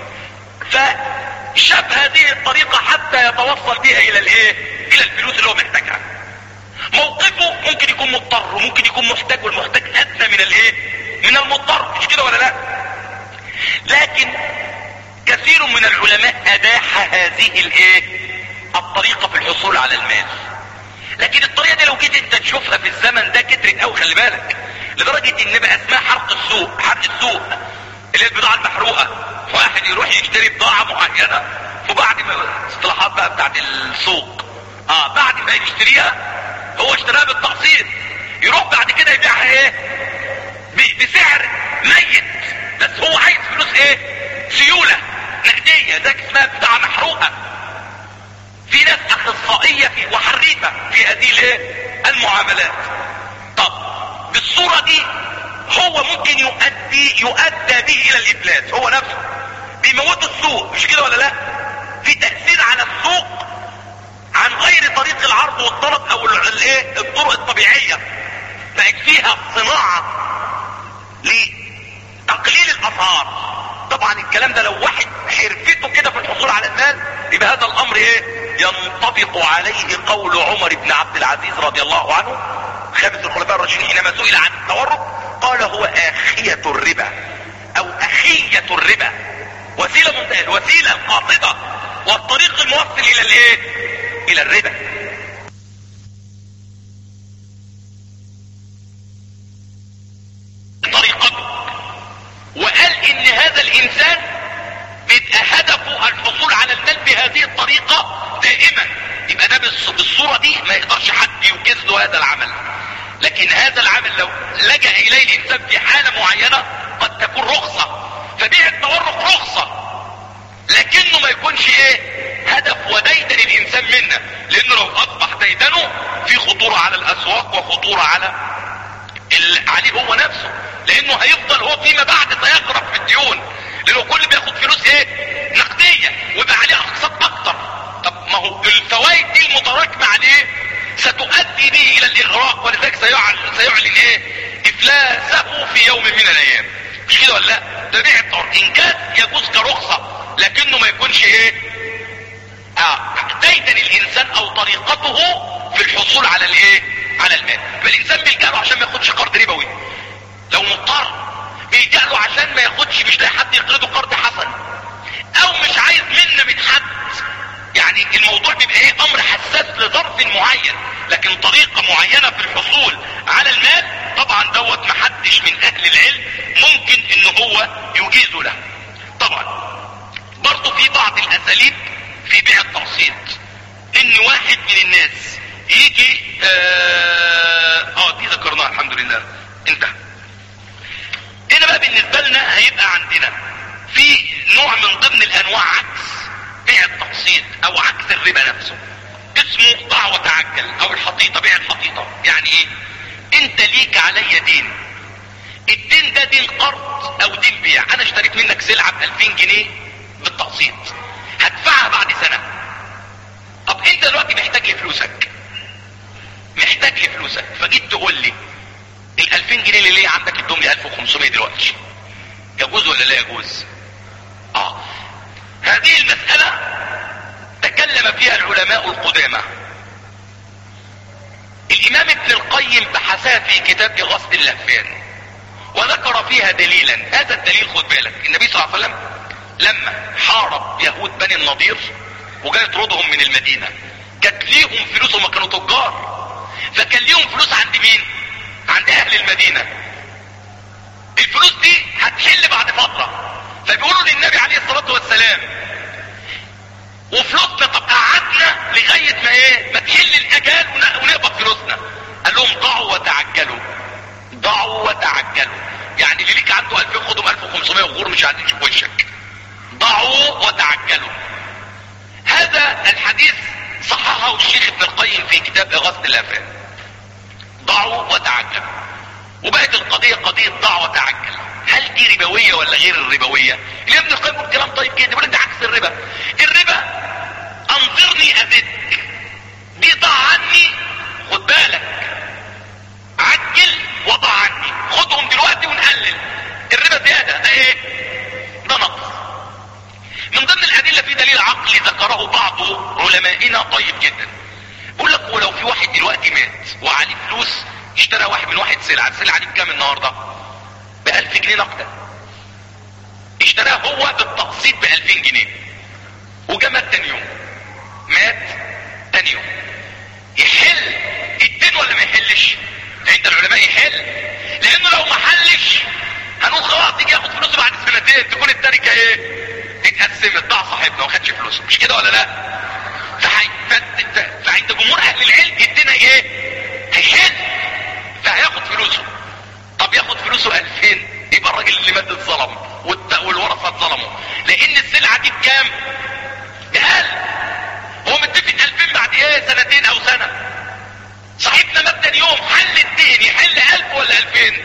فشاف هذه الطريقة حتى يتوصل بها الى الايه؟ الى الفلوس اللي هو محتاجها. موقفه ممكن يكون مضطر وممكن يكون محتاج، والمحتاج ادنى من الايه؟ من المضطر، مش كده ولا لا؟ لكن كثير من العلماء اباح هذه الايه؟ الطريقة في الحصول على المال. لكن الطريقة دي لو جيت انت تشوفها في الزمن ده كترت قوي، خلي بالك، لدرجة ان بقى اسمها حرق السوق. حرق السوق اللي هي البضاعة المحروقة، واحد يروح يشتري بضاعة معينة وبعد ما الاصطلاحات بقى بتاعت السوق اه بعد ما يشتريها هو اشتراها بالتقسيط، يروح بعد كده يبيعها ايه؟ بسعر ميت، بس هو عايز فلوس ايه؟ سيولة نقدية، ده اسمها بضاعة محروقة. في ناس اخصائية في وحريفة في هذه الايه؟ المعاملات. طب بالصورة دي هو ممكن يؤدي يؤدى به الى الافلاس، هو نفسه بيموت السوق، مش كده ولا لا؟ في تأثير على السوق عن غير طريق العرض والطلب او الايه؟ الطرق الطبيعية، بقت فيها صناعة لتقليل الاسعار. طبعا الكلام ده لو واحد حرفته كده في الحصول على المال، يبقى هذا الامر ايه؟ ينطبق عليه قول عمر بن عبد العزيز رضي الله عنه خامس الخلفاء الراشدين حينما سئل عن التورق قال هو آخية الربا او اخية الربا، وسيلة منتهية، الوسيلة القاصدة والطريق الموصل الى الايه؟ الى الربا. طريقته، وقال ان هذا الانسان بيبقى هدفه الحصول على المال بهذه الطريقة دائما، يبقى ده بالصورة دي ما يقدرش حد يوجز له هذا العمل. لكن هذا العمل لو لجأ اليه الانسان في حالة معينة قد تكون رخصة، فبيع التورق رخصة، لكنه ما يكونش ايه؟ هدف وديدن الانسان منا، لانه لو اصبح ديدنه في خطورة على الاسواق وخطورة على عليه هو نفسه، لانه هيفضل هو فيما بعد سيغرق في الديون، لانه كل بياخد فلوس ايه؟ نقدية ويبقى عليه اقساط اكتر. طب ما هو الفوائد دي المتراكمة عليه ستؤدي به الى الاغراق، ولذلك سيعلن سيعلن ايه؟ افلاسه في يوم من الايام، مش كده ولا لا؟ ده بيع التورق ان كان يجوز كرخصة، لكنه ما يكونش ايه؟ اه ديدن الانسان او طريقته في الحصول على الايه؟ على المال. فالانسان بيلجأ له عشان ما ياخدش قرض ربوي، لو مضطر بيلجأ له عشان ما ياخدش، مش لاقي حد يقرضه قرض حسن، او مش عايز منه من حد. يعني الموضوع بيبقى ايه؟ امر حساس لظرف معين، لكن طريقة معينة في الحصول على المال طبعا دوت محدش من اهل العلم ممكن ان هو يجيز له. طبعا برضو في بعض الاساليب في بيع التقسيط، ان واحد من الناس يجي اه, آه دي ذكرناها الحمد لله انتهى. هنا بقى بالنسبة لنا هيبقى عندنا في نوع من ضمن الانواع عكس بيع التقسيط او عكس الربا نفسه، اسمه ضع وتعجل او الحطيطة، بيع الحطيطة. يعني ايه؟ انت ليك علي دين، الدين ده دين قرض او دين بيع. انا اشتريت منك سلعة ب ألفين جنيه بالتقسيط، فلوسك فجيت تقول لي ال ألفين جنيه اللي ليه عندك ادهم لي ألف وخمسمية دلوقتي، يجوز ولا لا يجوز؟ اه هذه المسألة تكلم فيها العلماء القدامى. الامام ابن القيم بحثها في كتاب غسل اللهفان وذكر فيها دليلا. هذا الدليل خد بالك، النبي صلى الله عليه وسلم لما حارب يهود بني النضير وجاي يطردهم من المدينة كانت ليهم فلوس، وما كانوا تجار، فكان ليهم فلوس عند مين؟ عند اهل المدينة. الفلوس دي هتحل بعد فترة، فبيقولوا للنبي عليه الصلاة والسلام وفلوسنا طب قعدنا لغاية ما ايه ما تحل الاجال ونقبض فلوسنا. قال لهم ضعوا وتعجلوا، ضعوا وتعجلوا، يعني اللي ليك عنده ألفين خدهم ألف وخمسمية وغور مش عايزين نشوف وشك. ضعوا وتعجلوا. هذا الحديث صححه الشيخ ابن القيم في كتاب غسل اللهفان. ضعوا وتعجلوا. وبقت القضية قضية ضع وتعجل. هل دي ربوية ولا غير الربوية؟ اللي ابن القيم يقول كلام طيب جدا، يقول انت عكس الربا. الربا انظرني ازدك، دي ضع عني خد بالك، عجل وضع عني، خدهم دلوقتي ونقلل. الربا زيادة، ده ايه؟ ده نقص. من ضمن الادلة في دليل عقلي ذكره بعض علمائنا طيب جدا، بيقول لك ولو في واحد دلوقتي مات وعليه فلوس، اشترى واحد من واحد سلعة، السلعة دي بكام النهاردة؟ بألف جنيه نقدا. اشتراها هو بالتقسيط بألفين جنيه وجا مات تاني يوم، مات تاني يوم، يحل الدين ولا ما يحلش؟ عند العلماء يحل، لانه لو ما حلش هنقول خلاص يجي ياخد فلوسه بعد سنتين، تكون التركة ايه؟ اتقسمت، ضاع صاحبنا وما خدش فلوسه، مش كده ولا لا؟ فحي... فعند جمهور اهل العلم الدين ايه؟ هيحل، فهياخد فلوسه. طب ياخد فلوسه ألفين، يبقى الراجل اللي مات اتظلم والورثه اتظلموا، لان السلعه دي بكام؟ بألف. هو متفق ألفين بعد ايه؟ سنتين او سنه. صاحبنا مات تاني يوم، حل الدين يحل ألف ولا ألفين؟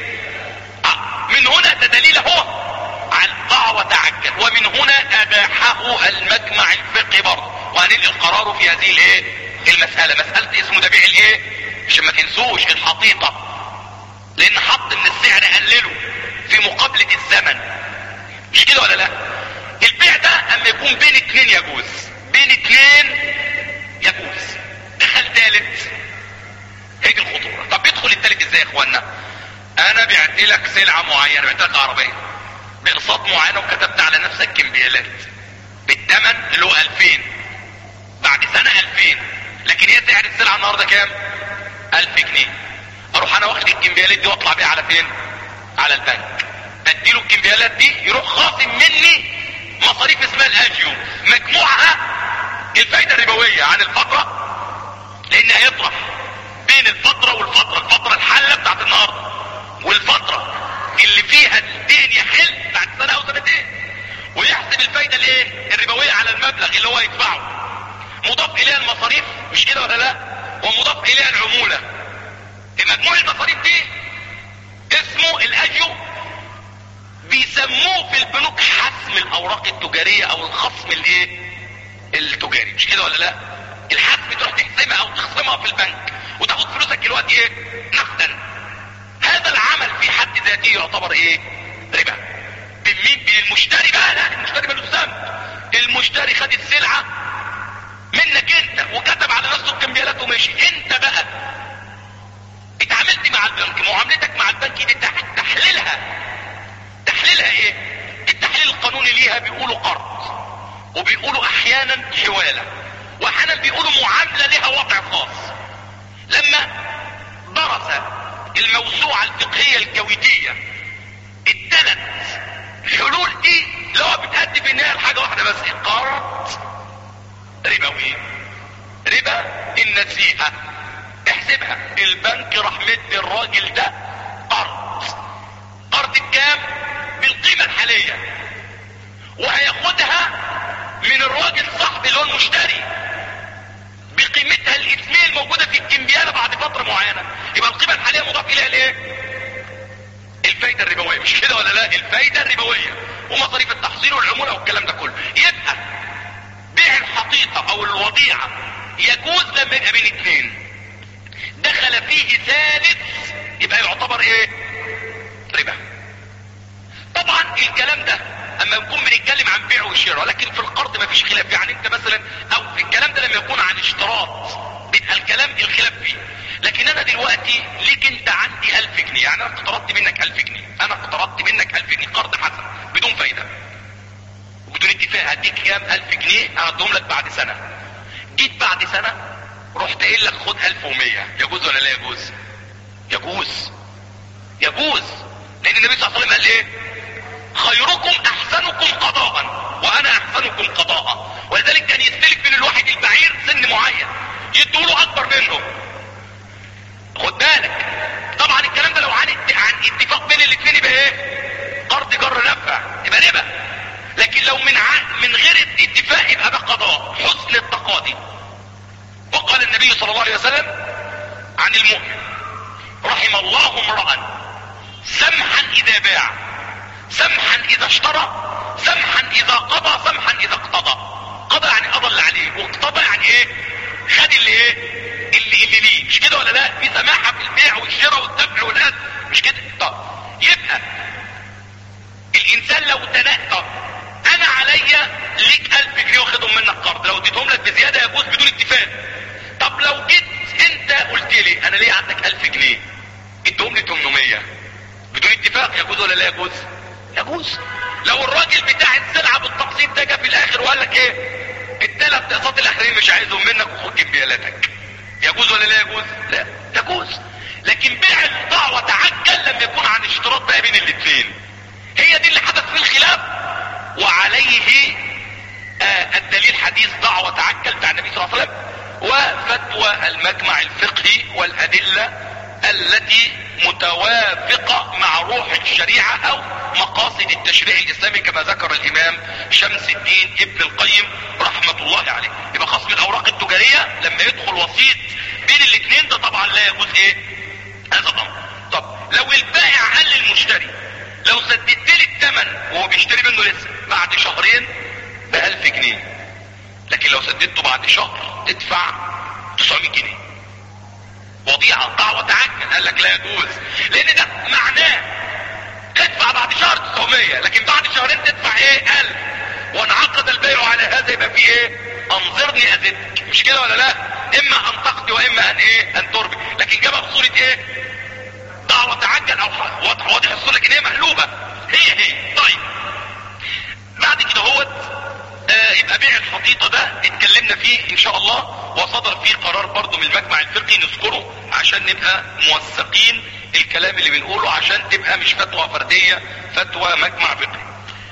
آه. من هنا ده دليل اهو على ضع وتعجل، ومن هنا اباحه المجمع الفقهي برضه، وهنلقي القرار في هذه الايه؟ المساله، مساله اسمه ده بيع الايه؟ عشان ما تنسوش الحقيقه، لان حط من السعر قلله في مقابلة الزمن، مش كده ولا لا؟ البيع ده اما يكون بين اتنين يجوز، بين اتنين يجوز. دخل تالت، هي دي الخطورة. طب يدخل التالت ازاي يا اخوانا؟ انا بعت لك سلعة معينة، بعت لك عربية باقساط معينة وكتبت على نفسك كمبيالات بالثمن اللي هو ألفين، بعد سنة ألفين، لكن هي سعر السلعة النهاردة كام؟ ألف جنيه. اروح انا واخد الكمبيالات دي واطلع بيها على فين؟ على البنك، اديله الكمبيالات دي، يروح خاصم مني مصاريف اسمها الاجيو، مجموعها الفايدة الربوية عن الفترة، لان هيطرح بين الفترة والفترة، الفترة الحالة بتاعت النهاردة والفترة اللي فيها الدين يحل بعد سنة او سنتين، ويحسب الفايدة الايه؟ الربوية على المبلغ اللي هو يدفعه، مضاف اليها المصاريف، مش كده ولا لا؟ ومضاف اليها العمولة. مجموع المصاريف دي اسمه الاجيو، بيسموه في البنوك حسم الاوراق التجارية او الخصم الايه؟ التجاري، مش كده ولا لا؟ الحسم تروح تحسمها او تخصمها في البنك وتاخد فلوسك دلوقتي ايه؟ نقدا. هذا العمل في حد ذاته يعتبر ايه؟ ربا. بمين؟ بالمشتري بقى؟ لا، المشتري ملوش ذنب. المشتري خد السلعة منك انت وكتب على نفسه الكمبيالات ومشي، انت بقى اتعاملت مع البنك، معاملتك مع البنك دي تحليلها تحليلها ايه؟ التحليل القانوني ليها بيقولوا قرض، وبيقولوا احيانا حوالة، واحيانا بيقولوا معاملة لها وضع خاص. لما درس الموسوعة الفقهية الكويتية الثلاث حلول دي، لو بتأدي في النهاية لحاجة واحدة بس، قرض ربوي، ربا النسيئة. احسبها، البنك راح مدي الراجل ده قرض، قرض بكام؟ بالقيمة الحالية، وهياخدها من الراجل صاحب اللي هو المشتري بقيمتها الاسمية الموجودة في الكمبيالة بعد فترة معينة، يبقى القيمة الحالية مضاف اليها الايه؟ الفايدة الربوية، مش كده ولا لا؟ الفايدة الربوية ومصاريف التحصيل والعمولة والكلام ده كله. يبقى بيع الحقيقة او الوضيعة يجوز لما يبقى بين اتنين، دخل دخل فيه ثالث يبقى يعتبر ايه؟ ربا. طبعا الكلام ده اما نكون بنتكلم عن بيع وشراء، لكن في القرض ما فيش خلاف. يعني انت مثلا او في الكلام ده لما يكون عن اشتراط بيبقى الكلام الخلاف فيه. لكن انا دلوقتي ليك انت عندي الف جنيه، يعني انا اقترضت منك الف جنيه، انا اقترضت منك الف جنيه قرض حسن بدون فايدة وبدون اتفاق، هديك كام؟ الف جنيه هديهم لك بعد سنة. جيت بعد سنة رحت قايل لك خد الف ومية، يجوز ولا لا يجوز؟ يجوز يجوز لان النبي صلى الله عليه وسلم قال ايه؟ خيركم احسنكم قضاء وانا احسنكم قضاء. ولذلك كان يستلف من الواحد البعير سن معين يدوله اكبر منه. خد بالك طبعا الكلام ده لو عن عن اتفاق بين الاثنين يبقى ايه؟ قرض جر نفع، يبقى ربا. لكن لو من ع... من غير اتفاق يبقى ده قضاء، حسن التقاضي. وقال النبي صلى الله عليه وسلم عن المؤمن: رحم الله امرأ سمحا اذا باع، سمحا اذا اشترى، سمحا اذا قضى، سمحا اذا اقتضى. قضى يعني قضى اللي عليه، واقتضى يعني ايه؟ خد اللي ايه؟ اللي اللي ليه. مش كده ولا لا؟ في سماحة في البيع والشراء والدفع والاخذ، مش كده؟ طب يبقى الانسان لو تنقى انا عليا ليك الف جنيه واخدهم منك قرض، لو اديتهم لك بزيادة يجوز بدون اتفاق. طب لو جيت انت قلت لي انا ليه عندك الف جنيه اديهم لي تمنمية بدون اتفاق، يجوز ولا لا يجوز؟ يجوز. لو الراجل بتاع السلعة بالتقسيط ده جه في الاخر وقال لك ايه؟ الثلاث اقساط الاخرين مش عايزهم منك وخد جنبيالاتك، يجوز ولا لا يجوز؟ لا يجوز. لكن بيع البضاعة وتعجل لما يكون عن اشتراط بقى بين الاثنين، هي دي اللي حدث فيه الخلاف. وعليه آه الدليل حديث ضع وتعجل بتاع النبي صلى الله عليه وسلم، وفتوى المجمع الفقهي والادلة التي متوافقة مع روح الشريعة او مقاصد التشريع الاسلامي كما ذكر الامام شمس الدين ابن القيم رحمة الله عليه. يبقى خاص بالاوراق التجارية لما يدخل وسيط بين الاثنين ده طبعا لا يجوز ايه؟ هذا الامر. طب لو البائع قال للمشتري لو سددت لي الثمن وهو بيشتري منه لسه بعد شهرين بألف جنيه، لكن لو سددته بعد شهر تدفع تسعمية جنيه وضيعة ضع وتعجل، قال لك لا يجوز، لان ده معناه ادفع بعد شهر تسعمية لكن بعد شهرين تدفع ايه؟ ألف، وانعقد البيع على هذا يبقى فيه ايه؟ انظرني ازدك. مش كده ولا لا؟ اما ان تقضي واما ان ايه؟ ان تربي. لكن جابها بصورة ايه؟ ضع وتعجل او واضح واضح الصورة ان هي مقلوبة، هي هي. طيب بعد كده هو آه يبقى بيع الحقيقة ده اتكلمنا فيه ان شاء الله، وصدر فيه قرار برضو من المجمع الفقهي نذكره عشان نبقى موثقين الكلام اللي بنقوله، عشان تبقى مش فتوى فردية، فتوى مجمع فقهي.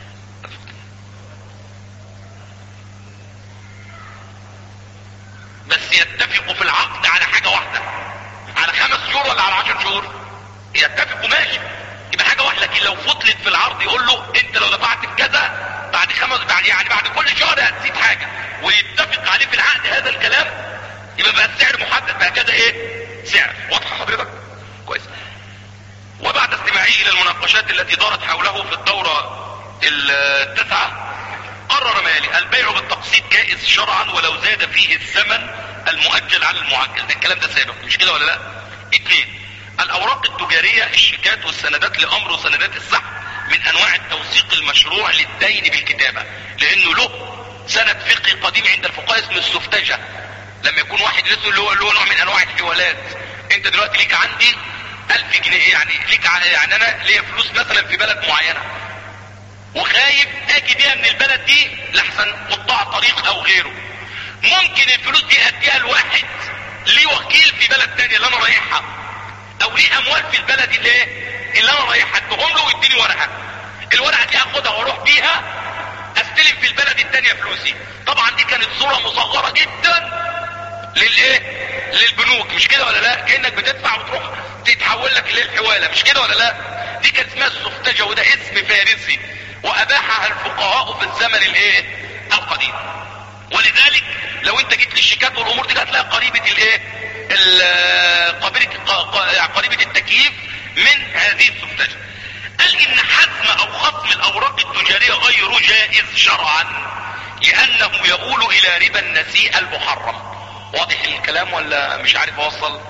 بس يتفقوا في العقد على حاجة واحدة، على خمس شهور ولا على عشر شهور؟ يتفقوا ماشي يبقى حاجة واحدة. لكن لو فضلت في العرض يقول له انت لو دفعت بكذا بعد خمس بعد يعني بعد كل شهر هتزيد حاجة، ويتفق عليه في العقد هذا الكلام، يبقى بقى السعر محدد بقى كذا ايه؟ سعر. واضح حضرتك؟ كويس. وبعد استماعه الى المناقشات التي دارت حوله في الدورة التاسعة قرر مالي البيع بالتقسيط جائز شرعا ولو زاد فيه الثمن المؤجل على المعجل. ده الكلام ده سابق، مش كده ولا لا؟ اثنين، الاوراق التجارية الشيكات والسندات لامر وسندات السحب من انواع التوثيق المشروع للدين بالكتابة، لانه له سند فقهي قديم عند الفقهاء اسمه السفتجة. لما يكون واحد لسه اللي هو له نوع من انواع الحوالات، انت دلوقتي ليك عندي الف جنيه، يعني ليك يعني انا ليا فلوس مثلا في بلد معينة وخايف اجي بيها من البلد دي لحسن قطاع طريق او غيره، ممكن الفلوس دي اديها لواحد ليه وكيل في بلد تانية اللي انا رايحها، او ليه اموال في البلد اللي ايه اللي انا رايحها، اديهم له ويديني ورقة، الورقة دي اخدها واروح بيها استلم في البلد التانية فلوسي. طبعا دي كانت صورة مصغرة جدا للايه؟ للبنوك، مش كده ولا لا؟ كأنك بتدفع وتروح تتحول لك للحوالة، مش كده ولا لا؟ دي كانت اسمها السفتجة، وده اسم فارسي واباحها الفقهاء في الزمن الايه؟ القديم. ولذلك لو انت جيت للشيكات والامور دي هتلاقي قريبة الايه؟ قريبة التكييف من هذه السفتجة. قال ان حزم او خصم الاوراق التجارية غير جائز شرعا لانه يؤول الى ربا النسيء المحرم. واضح الكلام ولا مش عارف اوصل؟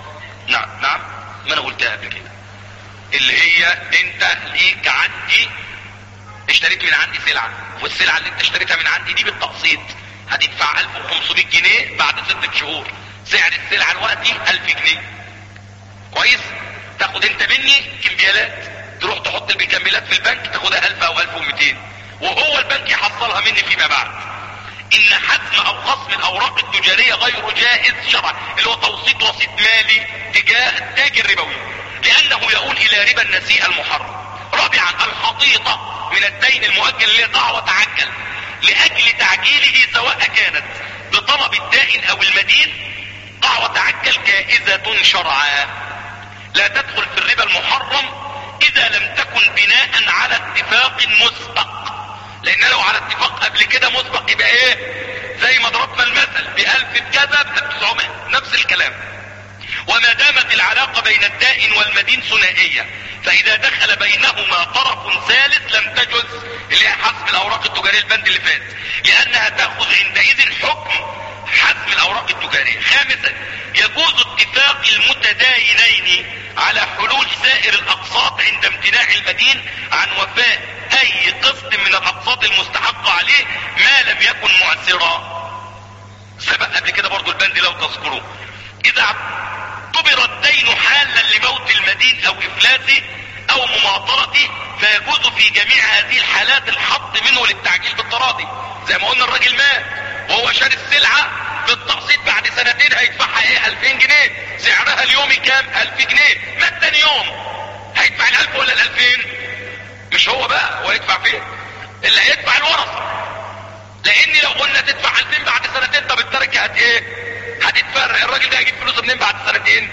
نعم نعم ما انا قلتها قبل كده، اللي هي انت ليك عندي اشتريت من عندي سلعة، والسلعة اللي انت اشتريتها من عندي دي بالتقسيط هتدفع ألف وخمسمائة جنيه بعد ستة شهور، سعر السلعة الوقتي ألف جنيه. كويس؟ تاخد انت مني كمبيالات، تروح تحط الكمبيالات في البنك تاخدها ألف او ألف ومئتين، وهو البنك يحصلها مني فيما بعد. ان حزم او خصم الاوراق التجارية غير جائز شرعا، اللي هو توسيط وسيط مالي تجاه التاجر الربوي، لانه يؤول الى ربا النسيئة المحرم. رابعا الحقيقة من الدين المؤجل اللي هي دعوة تعجل لاجل تعجيله، سواء كانت بطلب الدائن او المدين، دعوة تعجل جائزة شرعا، لا تدخل في الربا المحرم اذا لم تكن بناء على اتفاق مسبق، لان لو على اتفاق قبل كده مسبق يبقى ايه؟ زي ما ضربنا المثل بألف بكذا بتسعمائة، نفس الكلام. وما دامت العلاقة بين الدائن والمدين ثنائية، فاذا دخل بينهما طرف ثالث لم تجز، اللي هي حسب الاوراق التجارية البند اللي فات، لانها تاخذ عندئذ حكم حسم الاوراق التجارية. خامسا يجوز اتفاق المتداينين على حلول سائر الاقساط عند امتناع المدين عن وفاء اي قسط من الاقساط المستحقة عليه ما لم يكن معسرا. سبق قبل كده برضو البند لو تذكروه. اذا اعتبر الدين حالا لموت المدين او افلاسه او مماطلته، فيجوز في جميع هذه الحالات الحط منه للتعجيل بالتراضي. زي ما قلنا الراجل مات وهو شاري السلعة بالتقسيط، بعد سنتين هيدفعها ايه؟ ألفين جنيه، سعرها اليومي كام؟ ألف جنيه. مات تاني يوم هيدفع الألف ولا الألفين؟ مش هو بقى، هو هيدفع فين؟ اللي هيدفع الورثة، لان لو قلنا تدفع ألفين بعد سنتين، طب التركة هت ايه؟ هتتفرق. الراجل ده هيجيب فلوسه منين بعد سنتين؟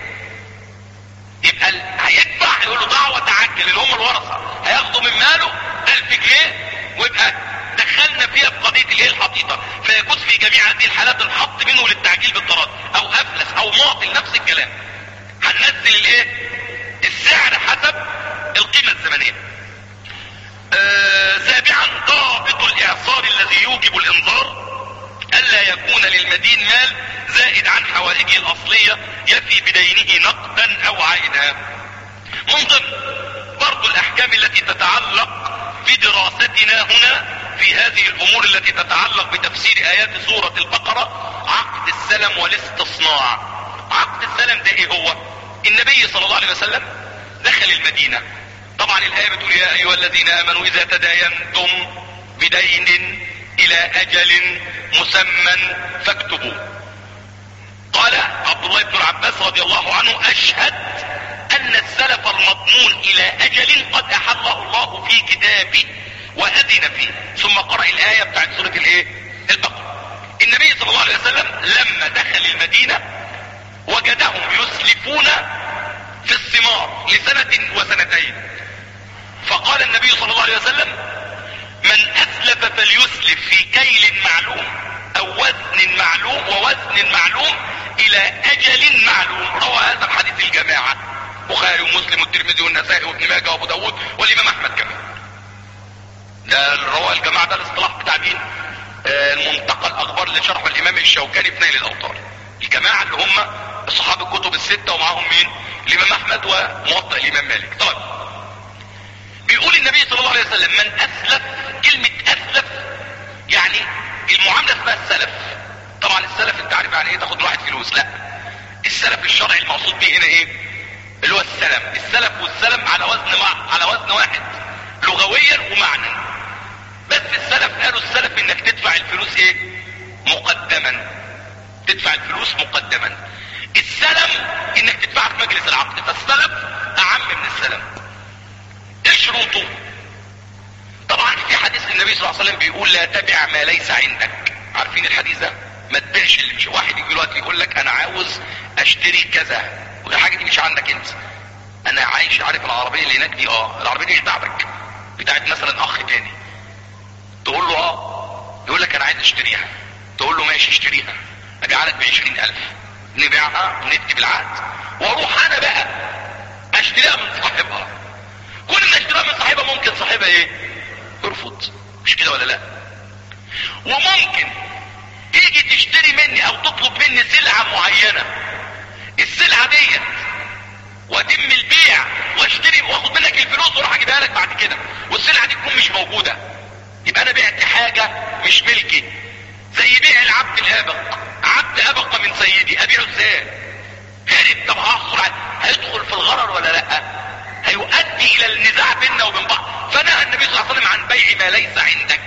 يبقى هيدفع، يقول له دعوة تعجل، اللي هم الورثة هياخدوا من ماله ألف جنيه، ويبقى دخلنا فيها بقضية اللي هي الحقيقة. فيجوز في جميع هذه الحالات الحط منه للتعجيل بالتراضي، او افلس او معطل، نفس الكلام. هننزل الايه؟ السعر حسب القيمة الزمنية. آه سابعا ضابط الاعصار الذي يوجب الانظار الا يكون للمدين مال زائد عن حوائجه الاصلية يفي بدينه نقدا او عائدا. من ضمن برضو الاحكام التي تتعلق بدراستنا هنا في هذه الامور التي تتعلق بتفسير ايات سورة البقرة عقد السلم والاستصناع. عقد السلم ده ايه هو؟ النبي صلى الله عليه وسلم دخل المدينة، طبعا الايه بتقول يا ايها الذين امنوا اذا تداينتم بدين الى اجل مسمى فاكتبوا. قال عبد الله بن عباس رضي الله عنه اشهد ان السلف المضمون الى اجل قد احله الله في كتابه واذن فيه. ثم قرأ الايه بتاعت سورة الايه؟ البقرة. النبي صلى الله عليه وسلم لما دخل المدينة وجدهم يسلفون في الثمار لسنة وسنتين، فقال النبي صلى الله عليه وسلم من اسلف فليسلف في كيل معلوم او وزن معلوم ووزن معلوم الى اجل معلوم. روى هذا الحديث الجماعة، بخاري ومسلم والترمذي والنسائي وابن ماجه وابو داود والامام احمد كمان. ده روى الجماعة، ده الاصطلاح بتاع مين؟ آه المنتقى الاخبار اللي شرحه الامام الشوكاني في نيل الاوطار. الجماعة اللي هم اصحاب الكتب الستة، ومعهم مين؟ الامام احمد وموطأ الامام مالك. طيب بيقول النبي صلى الله عليه وسلم من اسلف، كلمة اسلف يعني المعاملة اسمها السلف. طبعا السلف انت عارف يعني ايه؟ تاخد واحد فلوس. لا، السلف الشرعي المقصود به هنا ايه؟ اللي هو السلم. السلف والسلم على وزن مع... على وزن واحد لغويا ومعنى. بس السلف قالوا السلف انك تدفع الفلوس ايه؟ مقدما. تدفع الفلوس مقدما. السلم انك تدفعها في مجلس العقد، فالسلف اعم من السلم. ايه شروطه؟ طبعا في حديث النبي صلى الله عليه وسلم بيقول لا تبع ما ليس عندك. عارفين الحديث ده؟ ما تبيعش اللي مش. واحد يجي دلوقتي يقول لك انا عاوز اشتري كذا، والحاجه دي مش عندك انت. انا عايش، عارف العربيه اللي هناك دي؟ اه العربيه دي بتاعتك، بتاعت مثلا اخ تاني. تقول له اه، يقول لك انا عايز اشتريها. تقول له ماشي اشتريها، اجعلك بعشرين الف، نبيعها ونكتب العقد، واروح انا بقى اشتريها من صاحبها. كل ما اشتريها من صاحبها ممكن صاحبها ايه؟ يرفض. مش كده ولا لا؟ وممكن تيجي تشتري مني او تطلب مني سلعة معينة، السلعة ديت واتم البيع واشتري واخد منك الفلوس واروح اجيبها لك بعد كده والسلعه دي تكون مش موجوده، يبقى انا بعت حاجه مش ملكي. زي بيع العبد الابق، عبد ابق من سيدي، ابيعه ازاي؟ هرب، طب هحصل عليه، هيدخل في الغرر ولا لا؟ هيؤدي الى النزاع بيننا وبين بعض. فنهى النبي صلى الله عليه وسلم عن بيع ما ليس عندك.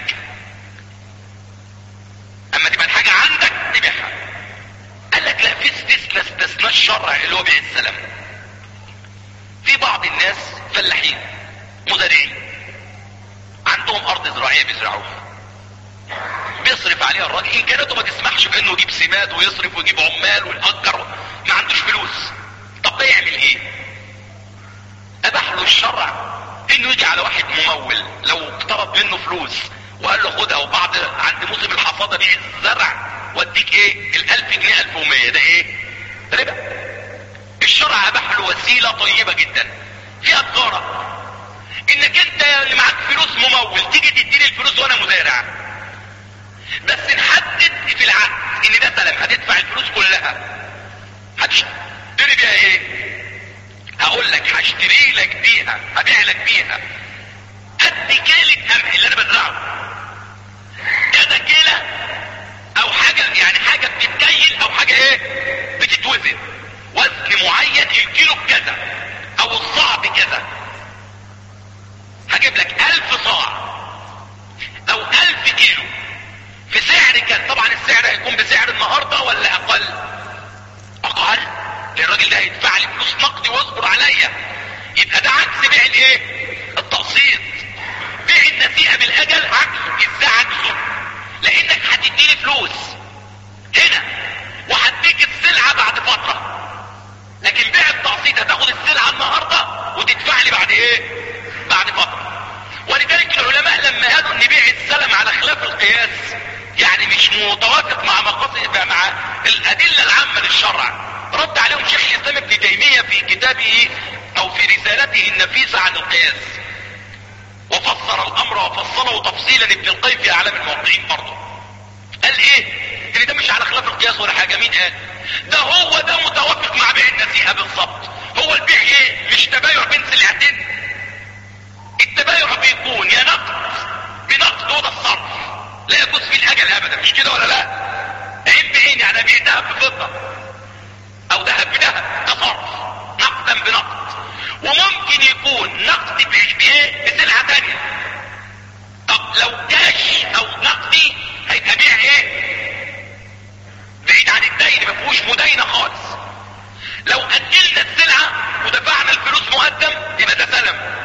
اما تبقى الحاجه عندك تبيعها. قال لك لا، في استثناء استثناء الشرع اللي هو بيع السلم. في بعض الناس فلاحين مزارعين عندهم ارض زراعيه بيزرعوها، بيصرف عليها الراجل، امكانياته ما تسمحش بانه يجيب سماد ويصرف ويجيب عمال ويأجر، ما عندوش فلوس. طب ده يعمل ايه؟ اباح له الشرع انه يجي على واحد ممول لو اقترض منه فلوس وقال له خدها وبعد عند موسم الحصاده بيع الزرع واديك ايه الالف جنيه الف ومية، ده ايه؟ ربا. الشرع اباح له وسيله طيبه جدا فيها تجاره، انك انت اللي معاك فلوس ممول تيجي تديني الفلوس وانا مزارع، بس نحدد في العقد ان ده سلم، هتدفع الفلوس كلها. هتشتري بيها ايه؟ هقول لك هشتري لك بيها، هبيع لك بيها قد كيلة قمح اللي انا بزرعه، كذا كيلة او حاجة، يعني حاجة بتتكيل او حاجة ايه بتتوزن، وزن معين، الكيلو بكذا او الصاع بكذا. هجيب لك الف صاع او الف كيلو في سعر كذا. طبعا السعر هيكون بسعر النهاردة ولا اقل؟ اقل، لان الراجل ده هيدفع لي فلوس نقدي واصبر عليا. يبقى ده عكس بيع الايه؟ التقسيط. بيع النسيئة بالاجل عكسه. ازاي عكسه؟ لانك هتديني فلوس هنا وهديك السلعة بعد فترة، لكن بيع التقسيط هتاخد السلعة النهاردة وتدفع لي بعد ايه؟ بعد فترة. ولذلك العلماء لما قالوا ان بيع السلم على خلاف القياس، يعني مش متوافق مع مقاصد مع الادلة العامة للشرع، رد عليهم شيخ الاسلام ابن تيمية في كتابه او في رسالته النفيسة عن القياس، وفسر الامر وفصله تفصيلا ابن القيم في اعلام الموقعين برضه. قال ايه؟ ان ده مش على خلاف القياس ولا حاجة. مين قال؟ ده هو ده متوافق مع بيع النسيئة بالظبط. هو البيع ايه؟ مش تبايع بين سلعتين. التبايع بيكون يا نقد بنقد، وده الصرف لا يجوز فيه الاجل ابدا، مش كده ولا لا؟ عين بعين، يعني ابيع ذهب بفضة او ذهب بذهب، ده صرف نقدا بنقد. وممكن يكون نقد بايه؟ بسلعة تانية. طب لو كاش او نقدي هيبقى بيع ايه؟ بعيد عن الدين، ما فيهوش مداينة خالص. لو اجلنا السلعة ودفعنا الفلوس مقدم يبقى ده سلم.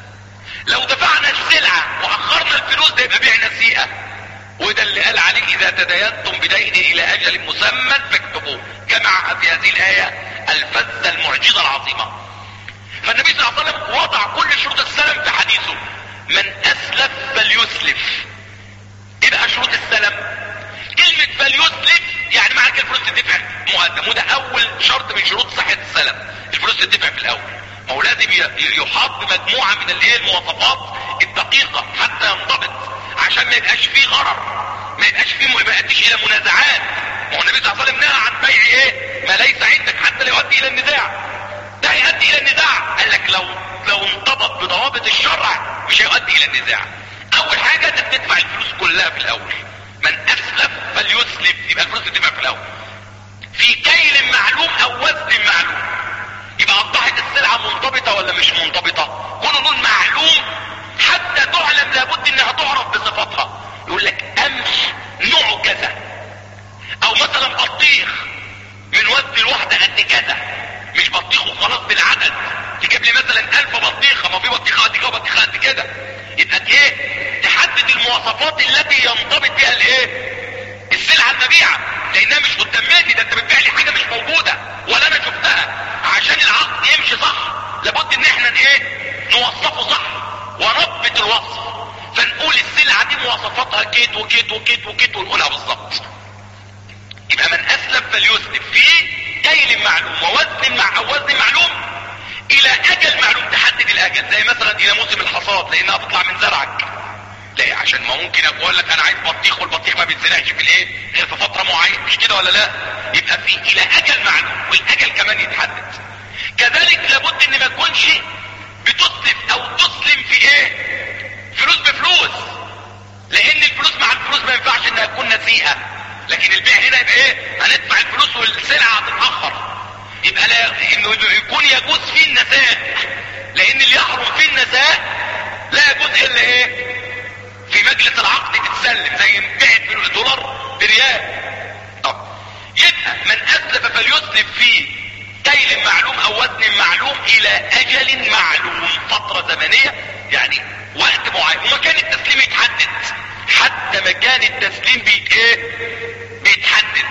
لو دفعنا السلعة واخرنا الفلوس ده يبقى بيع نسيئة. وده اللي قال عليه اذا تداينتم بدين الى اجل مسمى فاكتبوه، جمع في هذه الاية الفزة المعجزة العظيمة. فالنبي صلى الله عليه وسلم وضع كل شروط السلم في حديثه: من اسلف فليسلف. ايه بقى شروط السلم؟ كلمة فليسلف يعني معاك الفلوس تدفع مقدم، وده اول شرط من شروط صحة السلم، الفلوس تدفع في الاول. ما هو لازم يحاط بمجموعة من اللي هي المواصفات الدقيقة حتى ينضبط، عشان ما يبقاش فيه غرر، ما يبقاش فيه ما يؤديش الى منازعات. ما هو النبي صلى الله عليه وسلم نهى عن بيع ايه؟ ما ليس عندك، حتى لا يؤدي الى النزاع. ده هيؤدي الى النزاع. قال لك لو لو انضبط بضوابط الشرع مش هيؤدي الى النزاع. اول حاجة انك تدفع الفلوس كلها في الاول. من اسلف فليسلف، يبقى الفلوس تدفع في الاول في كيل معلوم او وزن معلوم. يبقى اصبحت السلعة منضبطة ولا مش منضبطة؟ كونه نقول معلوم حتى تعلم، لابد انها تعرف بصفتها. يقول لك قمح نوعه كذا، او مثلا بطيخ من وزن الواحدة قد كذا، مش بطيخ وخلاص بالعدد. تجيب لي مثلا الف بطيخة، ما في بطيخة قد كده وبطيخة قد كده. يبقى ايه؟ تحدد المواصفات التي ينضبط بها الايه؟ السلعة المبيعة، لانها مش قدامي، ده انت بتبيع لي حاجة مش موجودة ولا انا شفتها. عشان العقد يمشي صح لابد ان احنا ايه؟ نوصفه صح ونضبط الوصف، فنقول السلعة دي مواصفاتها كيت وكيت وكيت وكيت ونقولها بالظبط. يبقى من اسلم فليسلف في كيل معلوم ووزن مع وزن معلوم الى اجل معلوم. تحدد الاجل، زي مثلا الى موسم الحصاد، لانها تطلع من زرعك. لا، عشان ما ممكن اقول لك انا عايز بطيخ والبطيخ ما بيتزرعش في الايه غير في فتره معينه، مش كده ولا لا؟ يبقى في الى اجل معلوم، والاجل كمان يتحدد. كذلك لابد ان ما تكونش بتسلم او تسلم في ايه؟ فلوس بفلوس، لان الفلوس مع الفلوس ما ينفعش انها تكون نسيئة. لكن البيع هنا يبقى ايه؟ هندفع الفلوس والسلعة هتتأخر. يبقى لا انه يكون يجوز فيه النساء، لان اللي يحرم فيه النساء لا يجوز الا ايه؟ في مجلس العقد تتسلم، زي بيع دولار بريال. طب يبقى من اسلف فليسلف في كيل معلوم او وزن معلوم الى اجل معلوم، فترة زمنية يعني وقت معين، ومكان التسليم يتحدد، حتى مكان التسليم بيت ايه؟ بيتحدد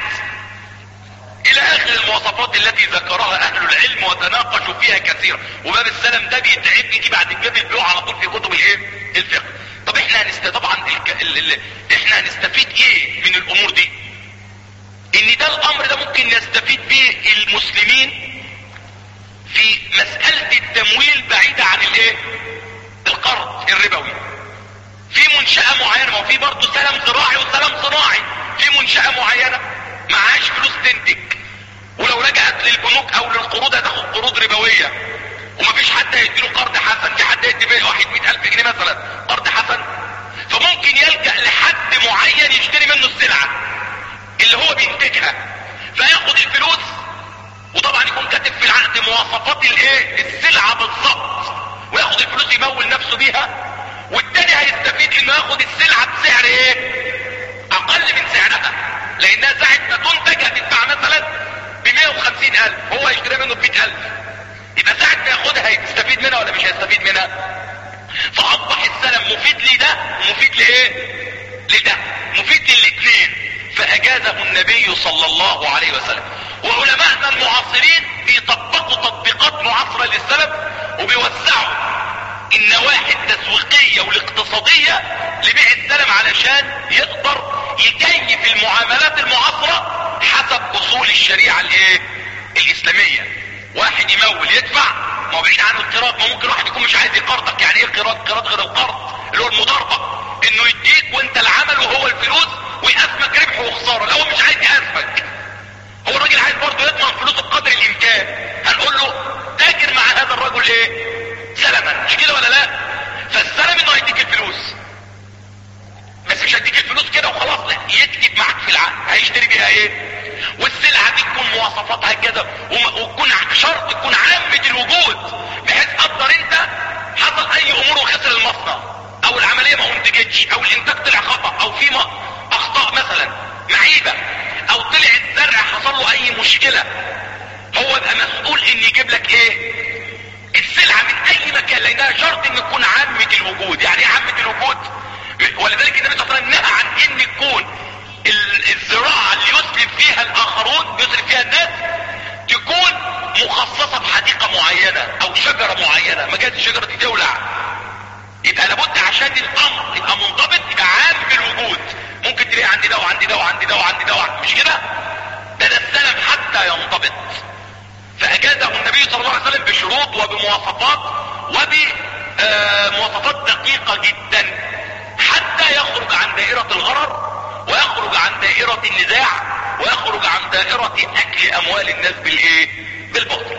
الى اخر المواصفات التي ذكرها اهل العلم وتناقشوا فيها كثيرا. وباب السلم ده بيتعب يجي بعد الباب البيوع على طول في كتب الايه؟ الفقه. طب احنا هنست طبعا الك... ال... ال... احنا هنستفيد ايه من الامور دي؟ ان ده الامر ده ممكن نستفيد به المسلمين في مسألة التمويل بعيدة عن الايه؟ القرض الربوي. في منشأة معينة، ما هو في برضه سلم زراعي وسلم صناعي. في منشأة معينة معاش فلوس تنتج، ولو رجعت للبنوك او للقروض هتاخد قروض ربوية، ومفيش حد هيديله قرض حسن. في حد يدي بيه واحد مئة الف جنيه مثلا قرض حسن؟ فممكن يلجأ لحد معين يشتري منه السلعة اللي هو بينتجها، فياخد الفلوس، وطبعا يكون كاتب في العقد مواصفات الايه؟ السلعة بالظبط، وياخد الفلوس يمول نفسه بيها، والتاني هيستفيد انه ياخد السلعة بسعر ايه؟ اقل من سعرها، لانها ساعة ما تنتج هتدفع مثلا ب مئة وخمسين الف، هو هيشتريها منه ب مئة الف، يبقى ساعة ما ياخدها هيستفيد منها ولا مش هيستفيد منها؟ فاصبح السلم مفيد لده ومفيد لايه؟ لده، مفيد للاثنين، فاجازه النبي صلى الله عليه وسلم. وعلماءنا المعاصرين بيطبقوا تطبيقات معاصرة للسلم، وبيوسعوا النواحي التسويقية والاقتصادية لبيع السلم علشان يقدر يكيف المعاملات المعاصرة حسب اصول الشريعة الايه؟ الاسلامية. واحد يمول يدفع، ما هو بعيد عن القراض، ما ممكن واحد يكون مش عايز يقرضك. يعني ايه قراض؟ قراض غير القرض اللي هو المضاربة، انه يديك وانت العمل وهو الفلوس، ويقسمك ربح وخسارة. لو مش عايز يقسمك، هو الراجل عايز برضه يضمن فلوسه بقدر الامكان، هنقول له تاجر مع هذا الرجل ايه؟ سلما، مش كده ولا لا؟ فالسلم انه هيديك الفلوس، بس مش هيديك الفلوس كده وخلاص، لا، يكتب معك في العقد هيشتري بيها ايه؟ والسلعة دي تكون مواصفاتها كده، وتكون شرط تكون عامة الوجود، بحيث قدر انت حصل اي امور وخسر المصنع، او العملية ما انتجتش، او الانتاج طلع خطأ، او في اخطاء مثلا معيبة، او طلع الزرع حصل له اي مشكلة، هو يبقى مسؤول ان يجيب لك ايه؟ السلعة من اي مكان، لانها شرط ان تكون عامة الوجود. يعني ايه عامة الوجود؟ ولذلك النبي صلى الله عليه وسلم نهى عن ان تكون الزراعة اللي يسلم فيها الاخرون، يسلم فيها الناس، تكون مخصصة بحديقة معينة او شجرة معينة، ما كانت الشجرة دي تولع. يبقى لابد عشان الامر يبقى منضبط يبقى عام بالوجود. ممكن تلاقي عندي ده وعندي ده وعندي ده وعندي ده وعندي، مش كده؟ ده ده السلم حتى ينضبط. فاجازه النبي صلى الله عليه وسلم بشروط وبمواصفات وبمواصفات دقيقة جدا، حتى يخرج عن دائرة الغرر، ويخرج عن دائرة النزاع، ويخرج عن دائرة اكل اموال الناس بالايه؟ بالباطل.